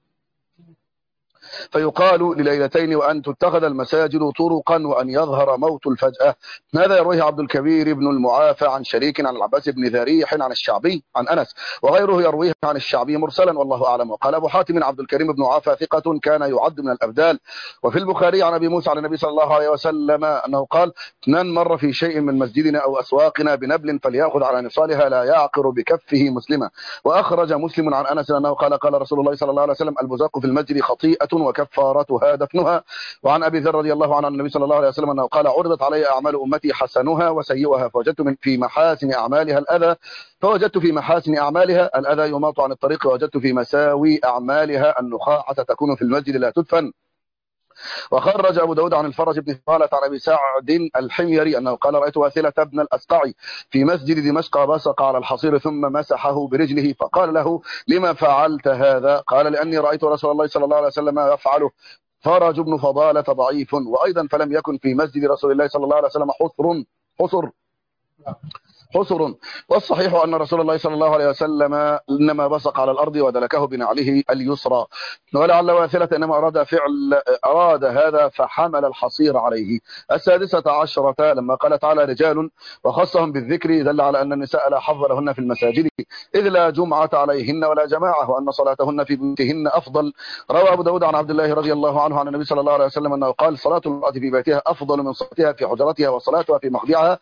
فيقال لليلتين وأن تتخذ المساجد طرقا وأن يظهر موت الفجأة. هذا يرويه عبد الكبير بن المعافى عن شريك عن العباس بن ذريح عن الشعبي عن أنس وغيره يرويه عن الشعبي مرسلا والله أعلم. وقال أبو حاتم عبد الكريم بن عافى ثقة كان يعد من الأبدال. وفي البخاري عن أبي موسى عن النبي صلى الله عليه وسلم أنه قال من مر في شيء من مسجدنا أو أسواقنا بنبل فليأخذ على نصالها لا يعقر بكفه مسلما. وأخرج مسلم عن أنس أنه قال قال رسول الله صلى الله عليه وسلم البزاق في المسجد خطيئة وكفارتها دفنها. وعن أبي ذر رضي الله عنه النبي صلى الله عليه وسلم أنه قال عرضت علي أعمال أمتي حسنها وسيئها فوجدت في محاسن أعمالها الأذى يماط عن الطريق ووجدت في مساوي أعمالها النخاعة تكون في المسجد لا تدفن. وخرج أبو داود عن الفرج بن فالة عن أبي سعد الحميري أنه قال رأيت واثلة بن الأسقع في مسجد دمشق بصق على الحصير ثم مسحه برجله فقال له لما فعلت هذا؟ قال لأني رأيت رسول الله صلى الله عليه وسلم يفعله. فرج بن فضالة ضعيف. وأيضا فلم يكن في مسجد رسول الله صلى الله عليه وسلم حصر حسر. والصحيح أن رسول الله صلى الله عليه وسلم إنما بصق على الأرض ودلكه بنعله اليسرى، ولعل واثلة إنما أراد هذا فحمل الحصير عليه. 16 لما قال تعالى رجال وخصهم بالذكر دل على أن النساء لا حظ لهن في المساجد إذ لا جمعة عليهن ولا جماعة، وأن صلاتهن في بيوتهن أفضل. روى أبو داود عن عبد الله رضي الله عنه عن النبي صلى الله عليه وسلم أنه قال صلاة المرأة في بيتها أفضل من صلاتها في حجرتها وصلاتها في مخدعها.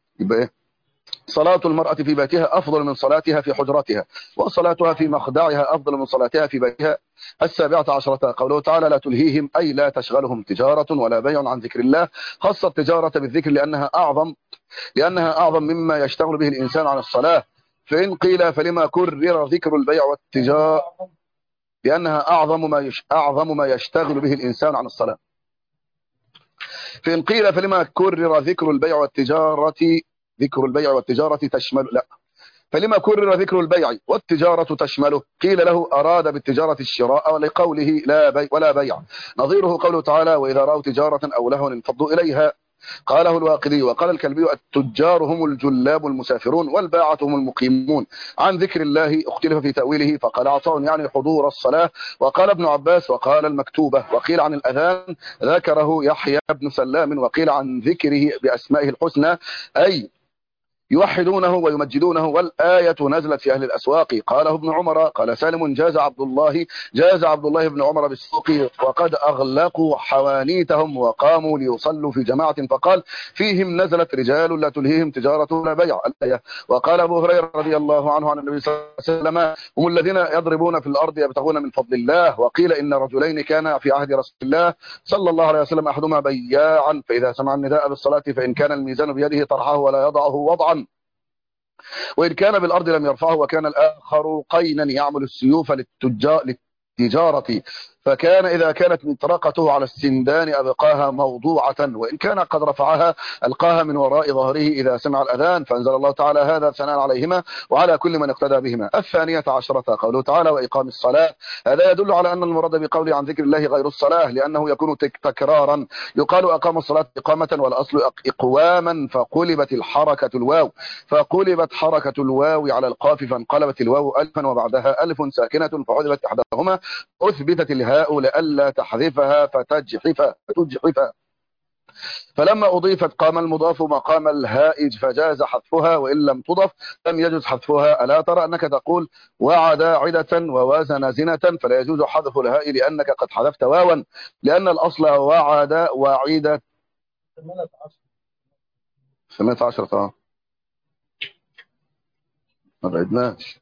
صلاة المرأة في بيتها أفضل من صلاتها في حجرتها وصلاتها في مخدعها أفضل من صلاتها في بيتها. 17 قوله تعالى لا تلهيهم أي لا تشغلهم تجارة ولا بيع عن ذكر الله، خص التجارة بالذكر لأنها أعظم مما يشتغل به الإنسان عن الصلاة. فإن قيل فلما كرر ذكر البيع والتجارة لأنها أعظم ما يشتغل به الإنسان عن الصلاة. فإن قيل فلما كرر ذكر البيع والتجارة تشمل فلما كرر ذكر البيع والتجارة تشمله؟ قيل له أراد بالتجارة الشراء ولقوله لا بيع ولا بيع، نظيره قوله تعالى وإذا رأوا تجارة أو لهوا انفضوا إليها. قاله الواقدي وقال الكلبي التجار هم الجلاب المسافرون والباعة هم المقيمون عن ذكر الله، اختلف في تأويله فقال عطاء يعني حضور الصلاة، وقال ابن عباس وقال المكتوبة، وقيل عن الأذان ذكره يحيى بن سلام، وقيل عن ذكره بأسمائه الحسنى أي يوحدونه ويمجدونه، والآية نزلت في أهل الأسواق. قاله ابن عمر قال سالم جاز عبد الله بن عمر بالسوق وقد أغلقوا حوانيتهم وقاموا ليصلوا في جماعة فقال فيهم نزلت رجال لا تلهيهم تجارة ولا بيع الآية. وقال أبو هريرة رضي الله عنه عن النبي صلى الله عليه وسلم هم الذين يضربون في الأرض يبتغون من فضل الله. وقيل إن رجلين كان في عهد رسول الله صلى الله عليه وسلم أحدهما بياعا فإذا سمع النداء بالصلاة فإن كان الميزان بيده طرحه ولا يضعه وضعا وإن كان بالأرض لم يرفعه، وكان الآخر قينا يعمل السيوف للتجارة فكان إذا كانت مطرقته على السندان أبقاها موضوعة وإن كان قد رفعها ألقاها من وراء ظهره إذا سمع الأذان. فأنزل الله تعالى هذا ثناء عليهما وعلى كل من اقتدى بهما. 12 قوله تعالى وإقام الصلاة، هذا يدل على أن المراد بقوله عن ذكر الله غير الصلاة لأنه يكون تكرارا، يقال أقام الصلاة إقامة والأصل إقواما فقلبت حركة الواو على القاف فانقلبت الواو ألفا وبعدها ألف ساكنة فحذفت إحداهما أثبتت الهاء لئلا تحذفها فتجحف. فلما أضيفت قام المضاف مقام الهاء فجاز حذفها وإن لم تضف لم يجوز حذفها. ألا ترى أنك تقول وعد عدة ووازن زنة فلا يجوز حذف الهاء لأنك قد حذفت واوا لأن الأصل وعد وعيدة. 18 ما بعدناش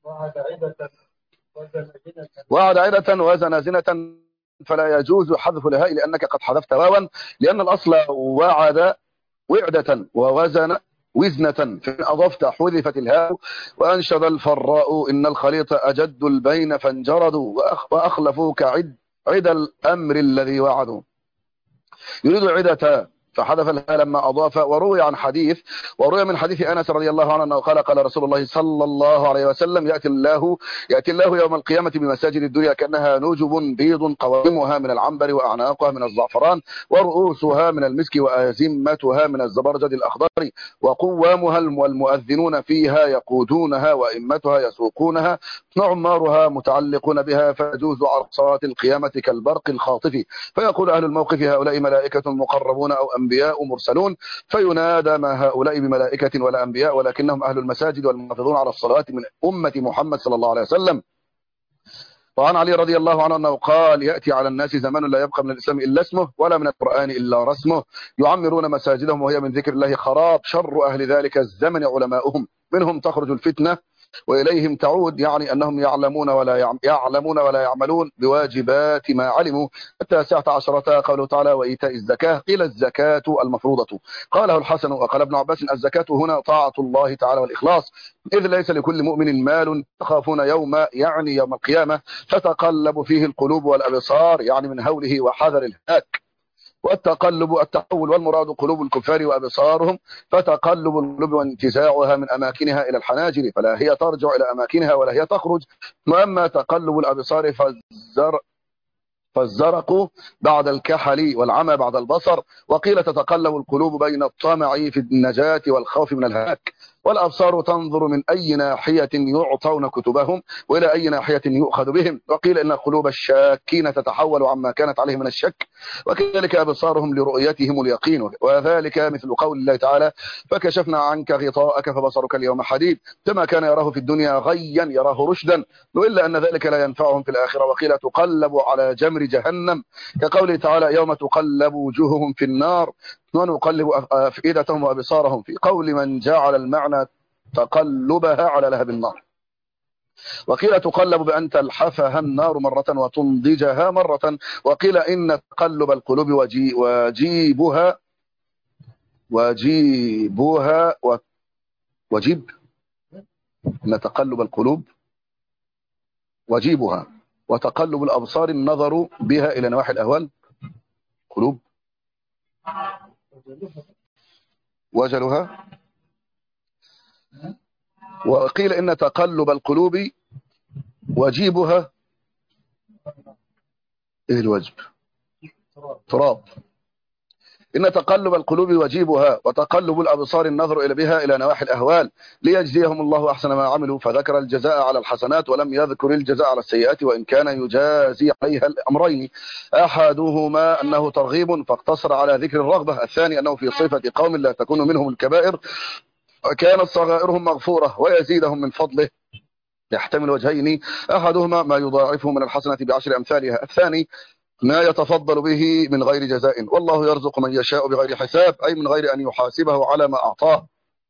وعد عدة وزن زنة فلا يجوز حذف الهاء لأنك قد حذفت واوا لأن الأصل وعد وعدة ووزن وزنة فإن أضفت حذفت الهاء. وأنشد الفراء إن الخليط أجد البين فانجردوا وأخلفوا كعد الأمر الذي وعدوا، يريد عدة فحذف الهاء لما أضاف. وروي من حديث أنس رضي الله عنه أنه قال رسول الله صلى الله عليه وسلم يأتي الله يوم القيامة بمساجد الدنيا كأنها نجب بيض قوائمها من العنبر وأعناقها من الزعفران ورؤوسها من المسك وأزمتها من الزبرجد الأخضر وقوامها والمؤذنون فيها يقودونها وإمتها يسوقونها عمارها متعلقون بها فيجوز عرصات القيامة كالبرق الخاطف فيقول أهل الموقف هؤلاء ملائكة مقربون أو أنبياء مرسلون فينادى ما هؤلاء بملائكة ولا أنبياء ولكنهم أهل المساجد والمحافظون على الصلاة من أمة محمد صلى الله عليه وسلم. وعن علي رضي الله عنه أنه قال يأتي على الناس زمان لا يبقى من الإسلام إلا اسمه ولا من القرآن إلا رسمه يعمرون مساجدهم وهي من ذكر الله خراب شر أهل ذلك الزمن علماؤهم منهم تخرج الفتنة وإليهم تعود، يعني أنهم يعلمون ولا يعملون بواجبات ما علموا. 19 قوله تعالى وإيتاء الزكاة، قيل الزكاة المفروضة، قاله الحسن وقال ابن عباس الزكاة هنا طاعة الله تعالى والإخلاص، إذ ليس لكل مؤمن مال تخافون يعني يوم القيامة تتقلب فيه القلوب والأبصار، يعني من هوله وحذر الهلاك. التحول والمراد قلوب الكفار وأبصارهم، فتقلب القلوب وانتزاعها من أماكنها إلى الحناجر فلا هي ترجع إلى أماكنها ولا هي تخرج. وأما تقلب الأبصار فالزرق بعد الكحل والعمى بعد البصر. وقيل تتقلب القلوب بين الطمع في النجاة والخوف من الهلاك، والأبصار تنظر من أي ناحية يعطون كتبهم وإلى أي ناحية يؤخذ بهم. وقيل إن قلوب الشاكين تتحول عما كانت عليه من الشك، وكذلك أبصارهم لرؤيتهم اليقين. وذلك مثل قول الله تعالى: فكشفنا عنك غطاءك فبصرك اليوم حديد. كما كان يراه في الدنيا غيا يراه رشدا، وإلا أن ذلك لا ينفعهم في الآخرة. وقيل تقلب على جمر جهنم، كقوله تعالى: يوم تقلب وجوههم في النار ونقلب أفئدتهم وأبصارهم، في قول من جعل المعنى تقلبها على لهب النار. وقيل تقلب بأن تلحفها النار مرة وتنضجها مرة. وقيل إن تقلب القلوب وجيب إن تقلب القلوب وجيبها، وتقلب الأبصار النظر بها إلى نواحي الأهوال قلوب وجلها. وقيل إن تقلب القلوب وجيبها إيه الوجب؟ تراب. إن تقلب القلوب وجيبها وتقلب الأبصار النظر إلى بها إلى نواحي الأهوال ليجزيهم الله أحسن ما عملوا، فذكر الجزاء على الحسنات ولم يذكر الجزاء على السيئات، وإن كان يجازي عليها الأمرين: أحدهما أنه ترغيب فاقتصر على ذكر الرغبة، الثاني أنه في صفة قوم لا تكون منهم الكبائر وكانت صغائرهم مغفورة ويزيدهم من فضله، يحتمل وجهين: أحدهما ما يضاعفه من الحسنة ب10 أمثالها، الثاني ما يتفضل به من غير جزاء. والله يرزق من يشاء بغير حساب، أي من غير أن يحاسبه على ما أعطاه،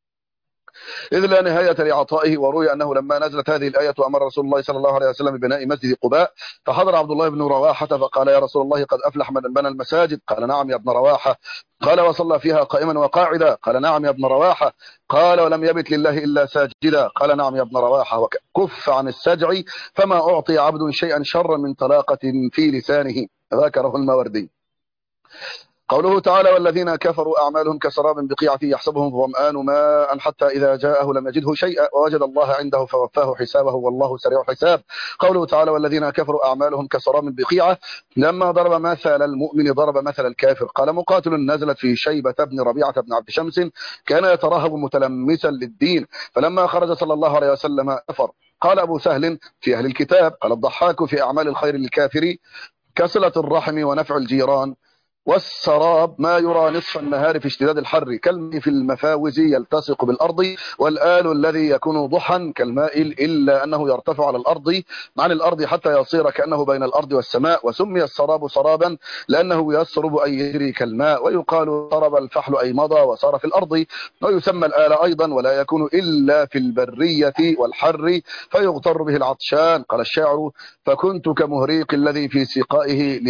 إذ لا نهاية لعطائه. وروي أنه لما نزلت هذه الآية أمر رسول الله صلى الله عليه وسلم ببناء مسجد قباء، فحضر عبد الله بن رواحة فقال: يا رسول الله قد أفلح من بنى المساجد. قال: نعم يا ابن رواحة. قال: وصلى فيها قائما وقاعدا. قال: نعم يا ابن رواحة. قال: ولم يبت لله إلا ساجدا. قال: نعم يا ابن رواحة. وكف عن السجع، فما أعطي عبد شيئا شرا من طلاقة في لسانه. ذكره الماوردي. قوله تعالى: والذين كفروا أعمالهم كسراب بقيعة يحسبه الظمآن ماء حتى إذا جاءه لم يجده شيئا ووجد الله عنده فوفاه حسابه والله سريع الحساب. قوله تعالى: والذين كفروا أعمالهم كسراب بقيعة، لما ضرب مثل المؤمن ضرب مثل الكافر. قال مقاتل: نزلت في شيبة بن ربيعة بن عبد شمس، كان يترهب متلمسا للدين، فلما خرج صلى الله عليه وسلم كفر. قال أبو سهل في أهل الكتاب: قال الضحاك في أعمال الخير للكافر كصلة الرحم ونفع الجيران. والسراب ما يرى نصف النهار في اشتداد الحر كالماء في المفاوز يلتصق بالأرض، والآل الذي يكون ضحا كالماء إلا أنه يرتفع على الأرض عن الأرض حتى يصير كأنه بين الأرض والسماء. وسمي السراب سرابا لأنه يسرب أي يجري كالماء، ويقال سرب الفحل أي مضى وصار في الأرض. ويسمى الآل أيضا ولا يكون إلا في البرية والحر فيغتر به العطشان. قال الشاعر: فكنت كمهريق الذي في سقائه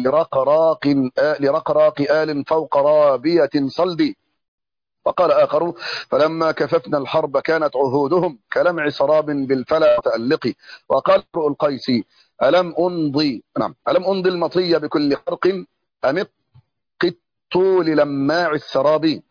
لرقراق آل فوق رابية صلدي. وقال آخر: فلما كففنا الحرب كانت عهودهم كلمع سراب بالفلا تألقي. وقال امرؤ القيس: ألم أمضي المطية بكل خرق أمق الطول لماع السراب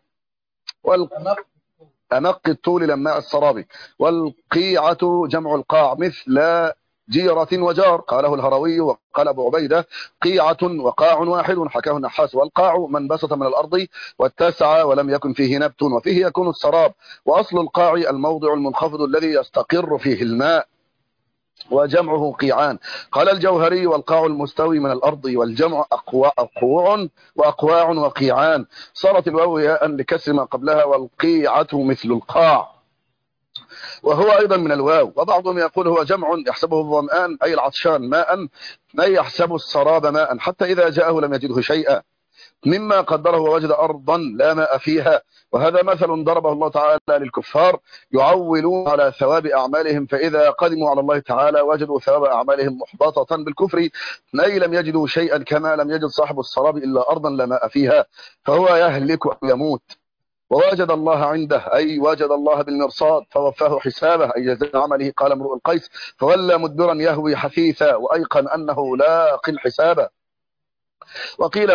أمق الطول لماع السراب. والقيعة جمع القاع مثل جيرة وجار. قاله الهروي. وقال أبو عبيدة: قيعة وقاع واحد، حكاه النحاس. والقاع من بسط من الأرض واتسع ولم يكن فيه نبت، وفيه يكون السراب. وأصل القاع الموضع المنخفض الذي يستقر فيه الماء، وجمعه قيعان. قال الجوهري: والقاع المستوي من الأرض، والجمع أقوع وأقواع وقيعان. صارت الواو ياء لكسر ما قبلها، والقيعة مثل القاع وهو أيضا من الواو. وبعضهم يقول هو جمع يحسبه الظمآن أي العطشان ماء، أي يحسب السراب ماء حتى إذا جاءه لم يجده شيئا مما قدره ووجد أرضا لا ماء فيها. وهذا مثل ضربه الله تعالى للكفار يعولون على ثواب أعمالهم، فإذا قدموا على الله تعالى وجدوا ثواب أعمالهم محبطة بالكفر، أي لم يجدوا شيئا كما لم يجد صاحب السراب إلا أرضا لا ماء فيها فهو يهلك أو يموت. ووجد الله عنده أي وجد الله بالمرصاد فوفاه حسابه أي جزاء عمله. قال امرؤ القيس: فولى مدبرا يهوي حثيثا وأيقن أنه لاق الحساب. وقيل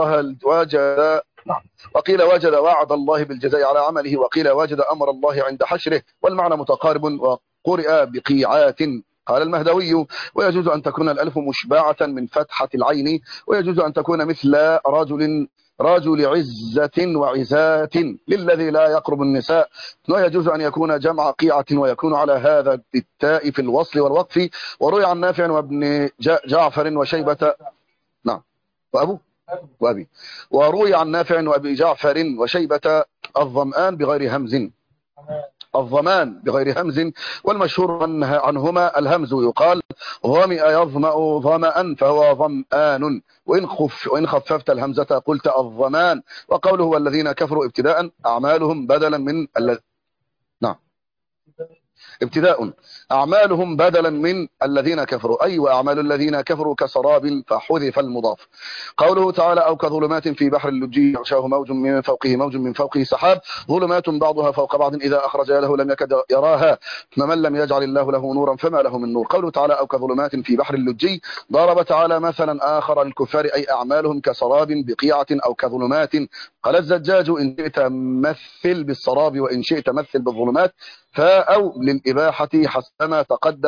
وجد وعد الله بالجزاء على عمله، وقيل وجد أمر الله عند حشره، والمعنى متقارب. وقرئ بقيعات قال المهدوي: ويجوز أن تكون الألف مشبعة من فتحة العين، ويجوز أن تكون مثل رجل عزة وعزات للذي لا يقرب النساء، ويجوز أن يكون جمع قيعة ويكون على هذا بالتاء في الوصل والوقف. وروي عن نافع وابن جعفر وشيبة، نعم، وأبي. وروي عن نافع وأبي جعفر وشيبة الظمآن بغير همز، الضمان بغير همز، والمشهور عنهما الهمز، يقال ظمئ يظمأ ظمأ فهو ظمآن، وإن خففت الهمزة قلت الظمان. وقوله والذين كفروا ابتداء أعمالهم بدلا من نعم، ابتداء أعمالهم بدلا من الذين كفروا، أي وأعمال الذين كفروا كسراب فحذف المضاف. قوله تعالى: أو كظلمات في بحر اللجي يغشاه موج من فوقه موج من فوقه سحاب، ظلمات بعضها فوق بعض إذا أخرج يده لم يكد يراها، فمن لم يجعل الله له نورا فما له من نور. قوله تعالى: أو كظلمات في بحر اللجي، ضرب تعالى مثلا آخر للكفار، أي أعمالهم كسراب بقيعة أو كظلمات. قال الزجاج: إن شئت مثل بالسراب وإن شئت مثل بالظلمات، فأو للإباحة حسب تقدم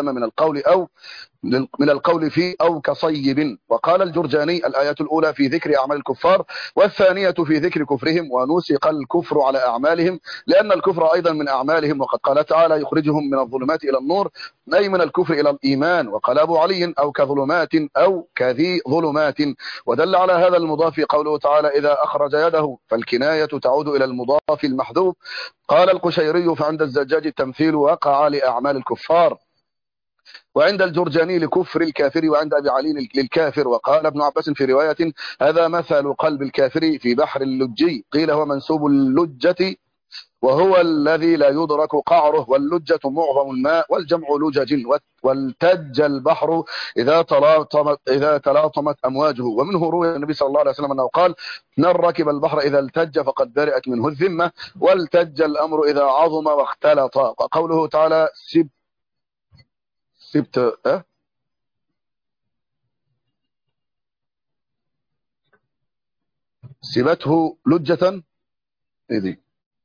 من القول فيه أو كصيب. وقال الجرجاني: الآية الأولى في ذكر أعمال الكفار، والثانية في ذكر كفرهم، ونسق الكفر على أعمالهم لأن الكفر أيضا من أعمالهم. وقد قال تعالى: يخرجهم من الظلمات إلى النور، أي من الكفر إلى الإيمان. وقال أبو علي: أو كظلمات أو كذي ظلمات. ودل على هذا المضاف قوله تعالى: إذا أخرج يده، فالكناية تعود إلى المضاف المحذوف. قال القشيري: فعند الزجاج التمثيل وقع لأعمال الكفار، وعند الجرجاني لكفر الكافر، وعند أبي علي للكافر. وقال ابن عباس في رواية: هذا مثل قلب الكافر في بحر اللجي. قيل: هو منسوب اللجة، وهو الذي لا يدرك قعره، واللجة معظم الماء، والجمع لجج. والتج البحر إذا تلاطمت أمواجه. ومنه روي النبي صلى الله عليه وسلم أنه قال: من ركب البحر إذا التج فقد برئت منه الذمة، والتج الأمر إذا عظم واختلط. وقوله تعالى: سبته لجة. ايه دي؟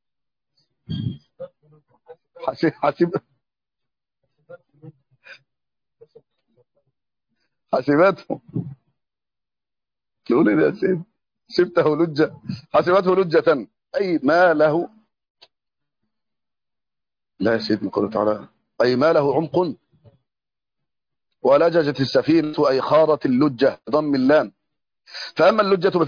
حسبته، تقول ايه ده يا سيد؟ سبته لجة، حسبته لجة، اي ما له، لا يا سيد، قوله تعالى: اي ما له عمق. ولججت السفينة اي خاضت اللجة بضم اللام. فأما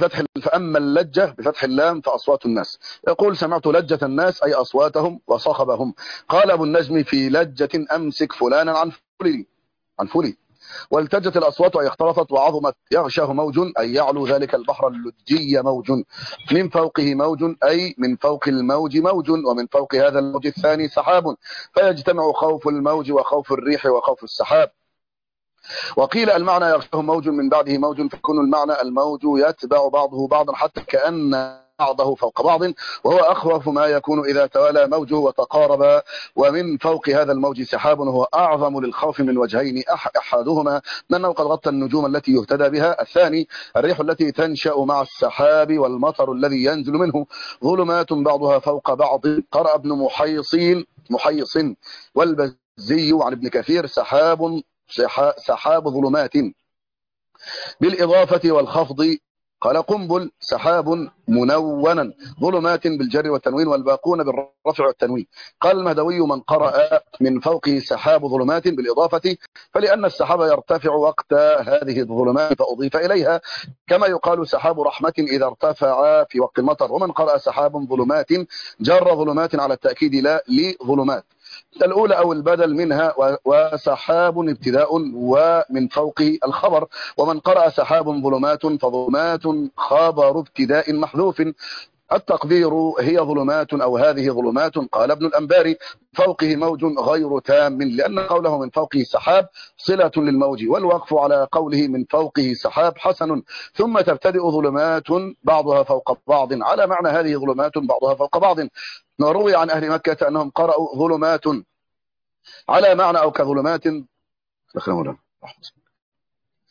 اللجة بفتح اللام فأصوات الناس. يقول: سمعت لجة الناس أي أصواتهم وصخبهم. قال أبو النجم: في لجة أمسك فلانا عن فلي. والتجت الأصوات أي اختلطت وعظمت. يغشاه موج أي يعلو ذلك البحر اللجي موج، من فوقه موج أي من فوق الموج موج، ومن فوق هذا الموج الثاني سحاب، فيجتمع خوف الموج وخوف الريح وخوف السحاب. وقيل المعنى: يغشاه موج من بعده موج، فيكون المعنى الموج يتبع بعضه بعضا حتى كأن بعضه فوق بعض، وهو أخوف ما يكون إذا توالى موجه وتقارب. ومن فوق هذا الموج سحاب، وهو أعظم للخوف من وجهين: أحدهما أنه قد غطى النجوم التي يهتدى بها، الثاني الريح التي تنشأ مع السحاب والمطر الذي ينزل منه. ظلمات بعضها فوق بعض. قرأ ابن محيص والبزي عن ابن كثير: سحاب ظلمات بالإضافة والخفض. قال قنبل: سحاب منونا، ظلمات بالجر والتنوين، والباقون بالرفع والتنوين. قال المهدوي: من قرأ من فوقه سحاب ظلمات بالإضافة، فلأن السحاب يرتفع وقت هذه الظلمات فأضيف إليها، كما يقال سحاب رحمة إذا ارتفع في وقت المطر. ومن قرأ سحاب ظلمات جر ظلمات على التأكيد لا لظلمات الأولى أو البدل منها، وسحاب ابتداء ومن فوق الخبر. ومن قرأ سحاب ظلمات فظلمات خبر ابتداء محذوف، التقدير هي ظلمات أو هذه ظلمات. قال ابن الأنباري: فوقه موج غير تام، لأن قوله من فوقه سحاب صلة للموج، والوقف على قوله من فوقه سحاب حسن. ثم تبتدئ ظلمات بعضها فوق بعض على معنى هذه ظلمات بعضها فوق بعض. وروي عن أهل مكة أنهم قرأوا ظلمات على معنى أو كظلمات.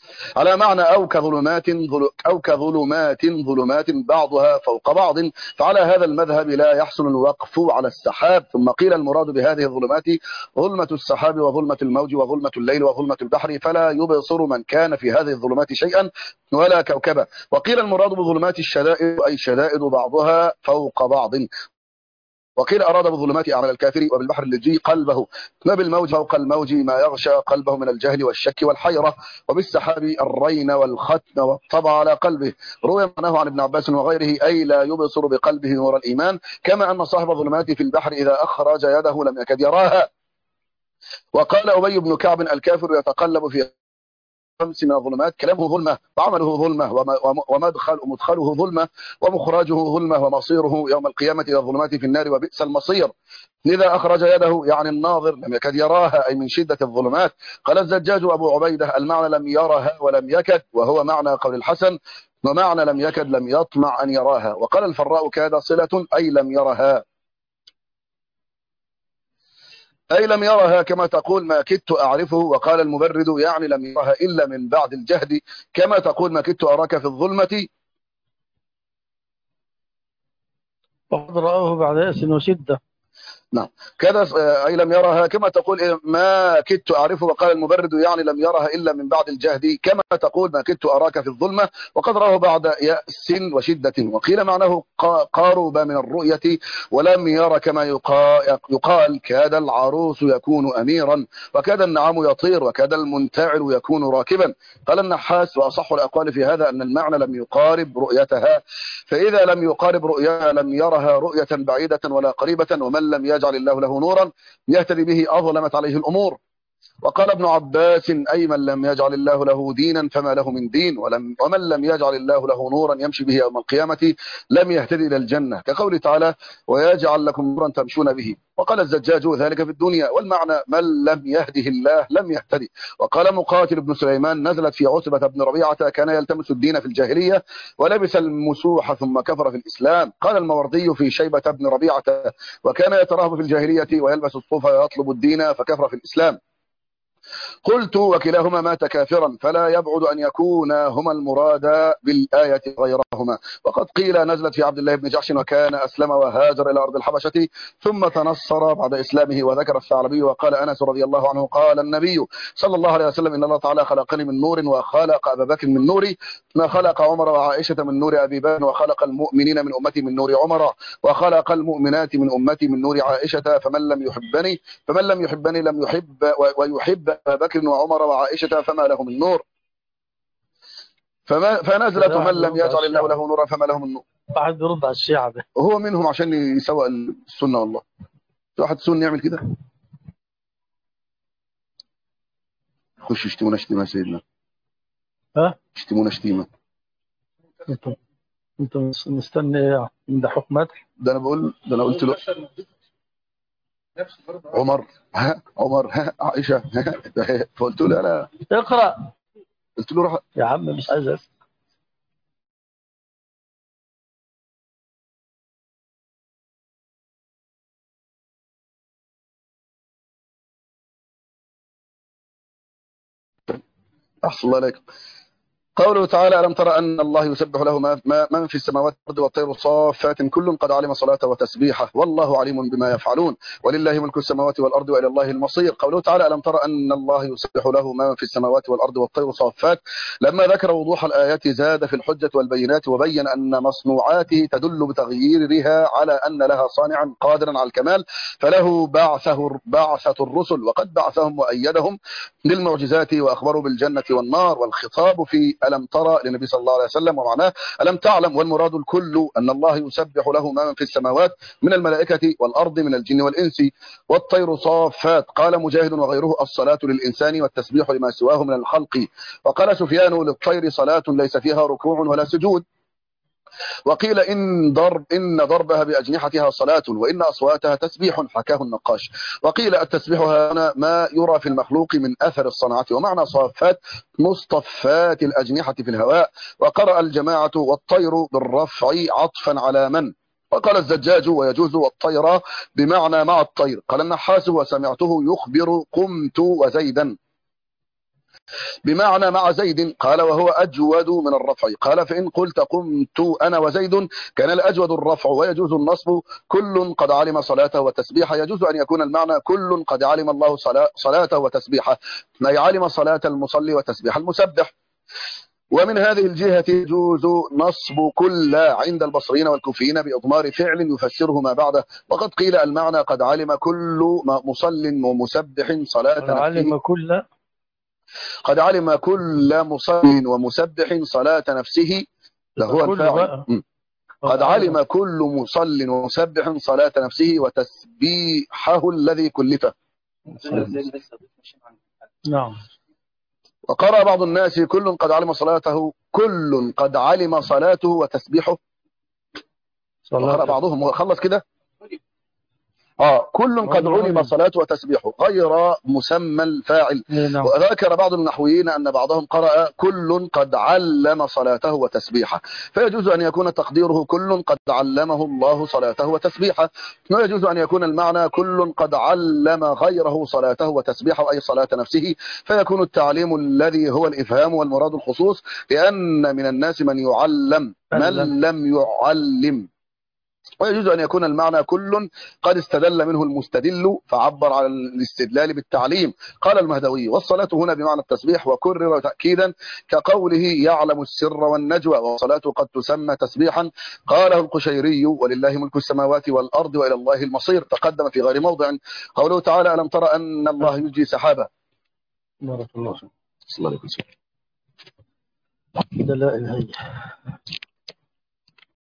على معنى أو كظلمات بعضها فوق بعض. فعلى هذا المذهب لا يحسن الوقف على السحاب. ثم قيل المراد بهذه الظلمات ظلمة السحاب وظلمة الموج وظلمة الليل وظلمة البحر، فلا يبصر من كان في هذه الظلمات شيئا ولا كوكبا. وقيل المراد بظلمات الشدائد أي شدائد بعضها فوق بعض. وقيل أراد بالظلمات أعمال الكافر، وبالبحر اللجي قلبه، وبالموج فوق الموج ما يغشى قلبه من الجهل والشك والحيرة، وبالسحاب الرين والختم والطبع على قلبه. روي معناه عن ابن عباس وغيره أي لا يبصر بقلبه نور الإيمان، كما أن صاحب الظلمات في البحر إذا أخرج يده لم يكد يراها. وقال أبي بن كعب الكافر يتقلب في خمس من الظلمات، كلامه ظلمة وعمله ظلمة ومدخله ظلمة ومخرجه ظلمة ومصيره يوم القيامة إلى الظلمات في النار وبئس المصير. لذا أخرج يده يعني الناظر لم يكد يراها أي من شدة الظلمات. قال الزجاج أبو عبيدة المعنى لم يرها ولم يكد، وهو معنى قول الحسن، ومعنى لم يكد لم يطمع أن يراها. وقال الفراء كاد صلة أي لم يرها، أي لم يرها كما تقول ما كدت أعرفه. وقال المبرد يعني لم يرها إلا من بعد الجهد، كما تقول ما كدت أراك في الظلمة. وقد رآه بعد يأس وشدة. نعم كذا أي لم يرها كما تقول ما كدت أعرفه. وقال المبرد يعني لم يرها إلا من بعد الجهد، كما تقول ما كدت أراك في الظلمة. وقد راه بعد يأس وشدة. وقيل معناه قارب من الرؤية ولم ير، كما يقال كاد العروس يكون أميرا، وكاد النعام يطير، وكاد المنتعل يكون راكبا. قال النحاس وأصح الأقوال في هذا أن المعنى لم يقارب رؤيتها، فإذا لم يقارب رؤياها لم يرها رؤية بعيدة ولا قريبة. ومن لم يجعل الله له نورا يهتدي به أظلمت عليه الأمور. وقال ابن عباس أي من لم يجعل الله له دينا فما له من دين، ومن لم يجعل الله له نورا يمشي به يوم القيامة لم يهتدي إلى الجنة، كقوله تعالى ويجعل لكم نورا تمشون به. وقال الزجاج ذلك في الدنيا، والمعنى من لم يهده الله لم يهتدي. وقال مقاتل بن سليمان نزلت في عتبة بن ربيعة كان يلتمس الدين في الجاهلية ولبس المسوح ثم كفر في الإسلام. قال الموردي في شيبة بن ربيعة وكان يترهب في الجاهلية ويلبس الصوف ويطلب الدين فكفر في الإسلام. قلت وكلاهما مات كافرا، فلا يبعد أن يكون هما المراد بالآية غيرهما. وقد قيل نزلت في عبد الله بن جحش وكان أسلم وهاجر إلى أرض الحبشة ثم تنصر بعد إسلامه. وذكر الثعلبي وقال أنس رضي الله عنه قال النبي صلى الله عليه وسلم إن الله تعالى خلقني من نور وخلق أبا بكر من نوري، ما خلق عمر وعائشة من نور أبي بكر، وخلق المؤمنين من أمتي من نور عمر، وخلق المؤمنات من أمتي من نور عائشة. فمن لم يحبني لم يحب ويحب أبا بكر وعمر وعائشة فما له من نور. فنزلت من لم يجعل الله له نورا فما له من نور. واحد بيرد على الشيعة ده، وهو منهم عشان يسوق السنة. والله في واحد سني يعمل كده، خش اشتمونا شتيمة يا سيدنا. ها اشتمونا شتيمة. انت مستني ايه؟ يمدحوك مدح؟ ده انا قلت له عمر عمر عائشة فقلت له انا اقرأ. قلت له روح يا عم مش عايز اسمع. احسن الله عليكم. قوله تعالى ألم ترى أن الله يسبح له من في السماوات والأرض والطير صافات كل قد علم صلاته وتسبيحه والله عليم بما يفعلون ولله ملك السماوات والأرض وإلى الله المصير. قوله تعالى ألم ترى أن الله يسبح له من في السماوات والأرض والطير صافات، لما ذكر وضوح الآيات زاد في الحجة والبينات وبين أن مصنوعاته تدل بتغييرها على أن لها صانعا قادرا على الكمال، فله بعثة الرسل وقد بعثهم وأيدهم للمعجزات وأخبروا بالجنة والنار. والخطاب في ألم ترى للنبي صلى الله عليه وسلم ومعناه ألم تعلم، والمراد الكل أن الله يسبح له ما في السماوات من الملائكة والأرض من الجن والإنس. والطير صافات قال مجاهد وغيره الصلاة للإنسان والتسبيح لما سواه من الخلق. وقال سفيان للطير صلاة ليس فيها ركوع ولا سجود. وقيل إن ضربها بأجنحتها صلاة وإن أصواتها تسبيح، حكاه النقاش. وقيل التسبيح هنا ما يرى في المخلوق من أثر الصنعة، ومعنى صافات مصطفات الأجنحة في الهواء. وقرأ الجماعة والطير بالرفع عطفا على من. وقال الزجاج ويجوز والطير بمعنى مع الطير. قال النحاس وسمعته يخبر قمت وزيدا. بمعنى مع زيد. قال وهو أجود من الرفع. قال فإن قلت قمت أنا وزيد كان الأجود الرفع ويجوز النصب. كل قد علم صلاته وتسبيحه. يجوز أن يكون المعنى كل قد علم الله صلاته وتسبيحه، أي علم صلاة المصلي وتسبيح المسبح. ومن هذه الجهة يجوز نصب كل عند البصريين والكوفيين بإضمار فعل يفسره ما بعده. وقد قيل المعنى قد علم كل مصل ومسبح صلاة قد علم كل قد علم كل مصل ومسبح صلاة نفسه لهو الفاعل. قد علم كل مصل ومسبح صلاة نفسه وتسبيحه الذي كلفه. نعم. وقرأ بعض الناس كل قد علم صلاته، كل قد علم صلاته وتسبيحه. وقرأ بعضهم وخلص كده كل قد علم صلاته وتسبيحه غير مسمى الفاعل. وذكر بعض النحويين أن بعضهم قرأ كل قد علم صلاته وتسبيحه، فيجوز أن يكون تقديره كل قد علمه الله صلاته وتسبيحه. ويجوز أن يكون المعنى كل قد علم غيره صلاته وتسبيحه، أي صلاة نفسه، فيكون التعليم الذي هو الإفهام والمراد الخصوص، لأن من الناس من يعلم من لم يعلم. ويجوز أن يكون المعنى كل قد استدل منه المستدل فعبر على الاستدلال بالتعليم. قال المهدوي والصلاة هنا بمعنى التسبيح، وكرر تأكيدا كقوله يعلم السر والنجوى، والصلاة قد تسمى تسبيحا. قاله القشيري ولله ملك السماوات والأرض وإلى الله المصير. تقدم في غير موضع قوله تعالى ألم ترى أن الله يجري سحابا. بارك الله فيك. لا إله إلا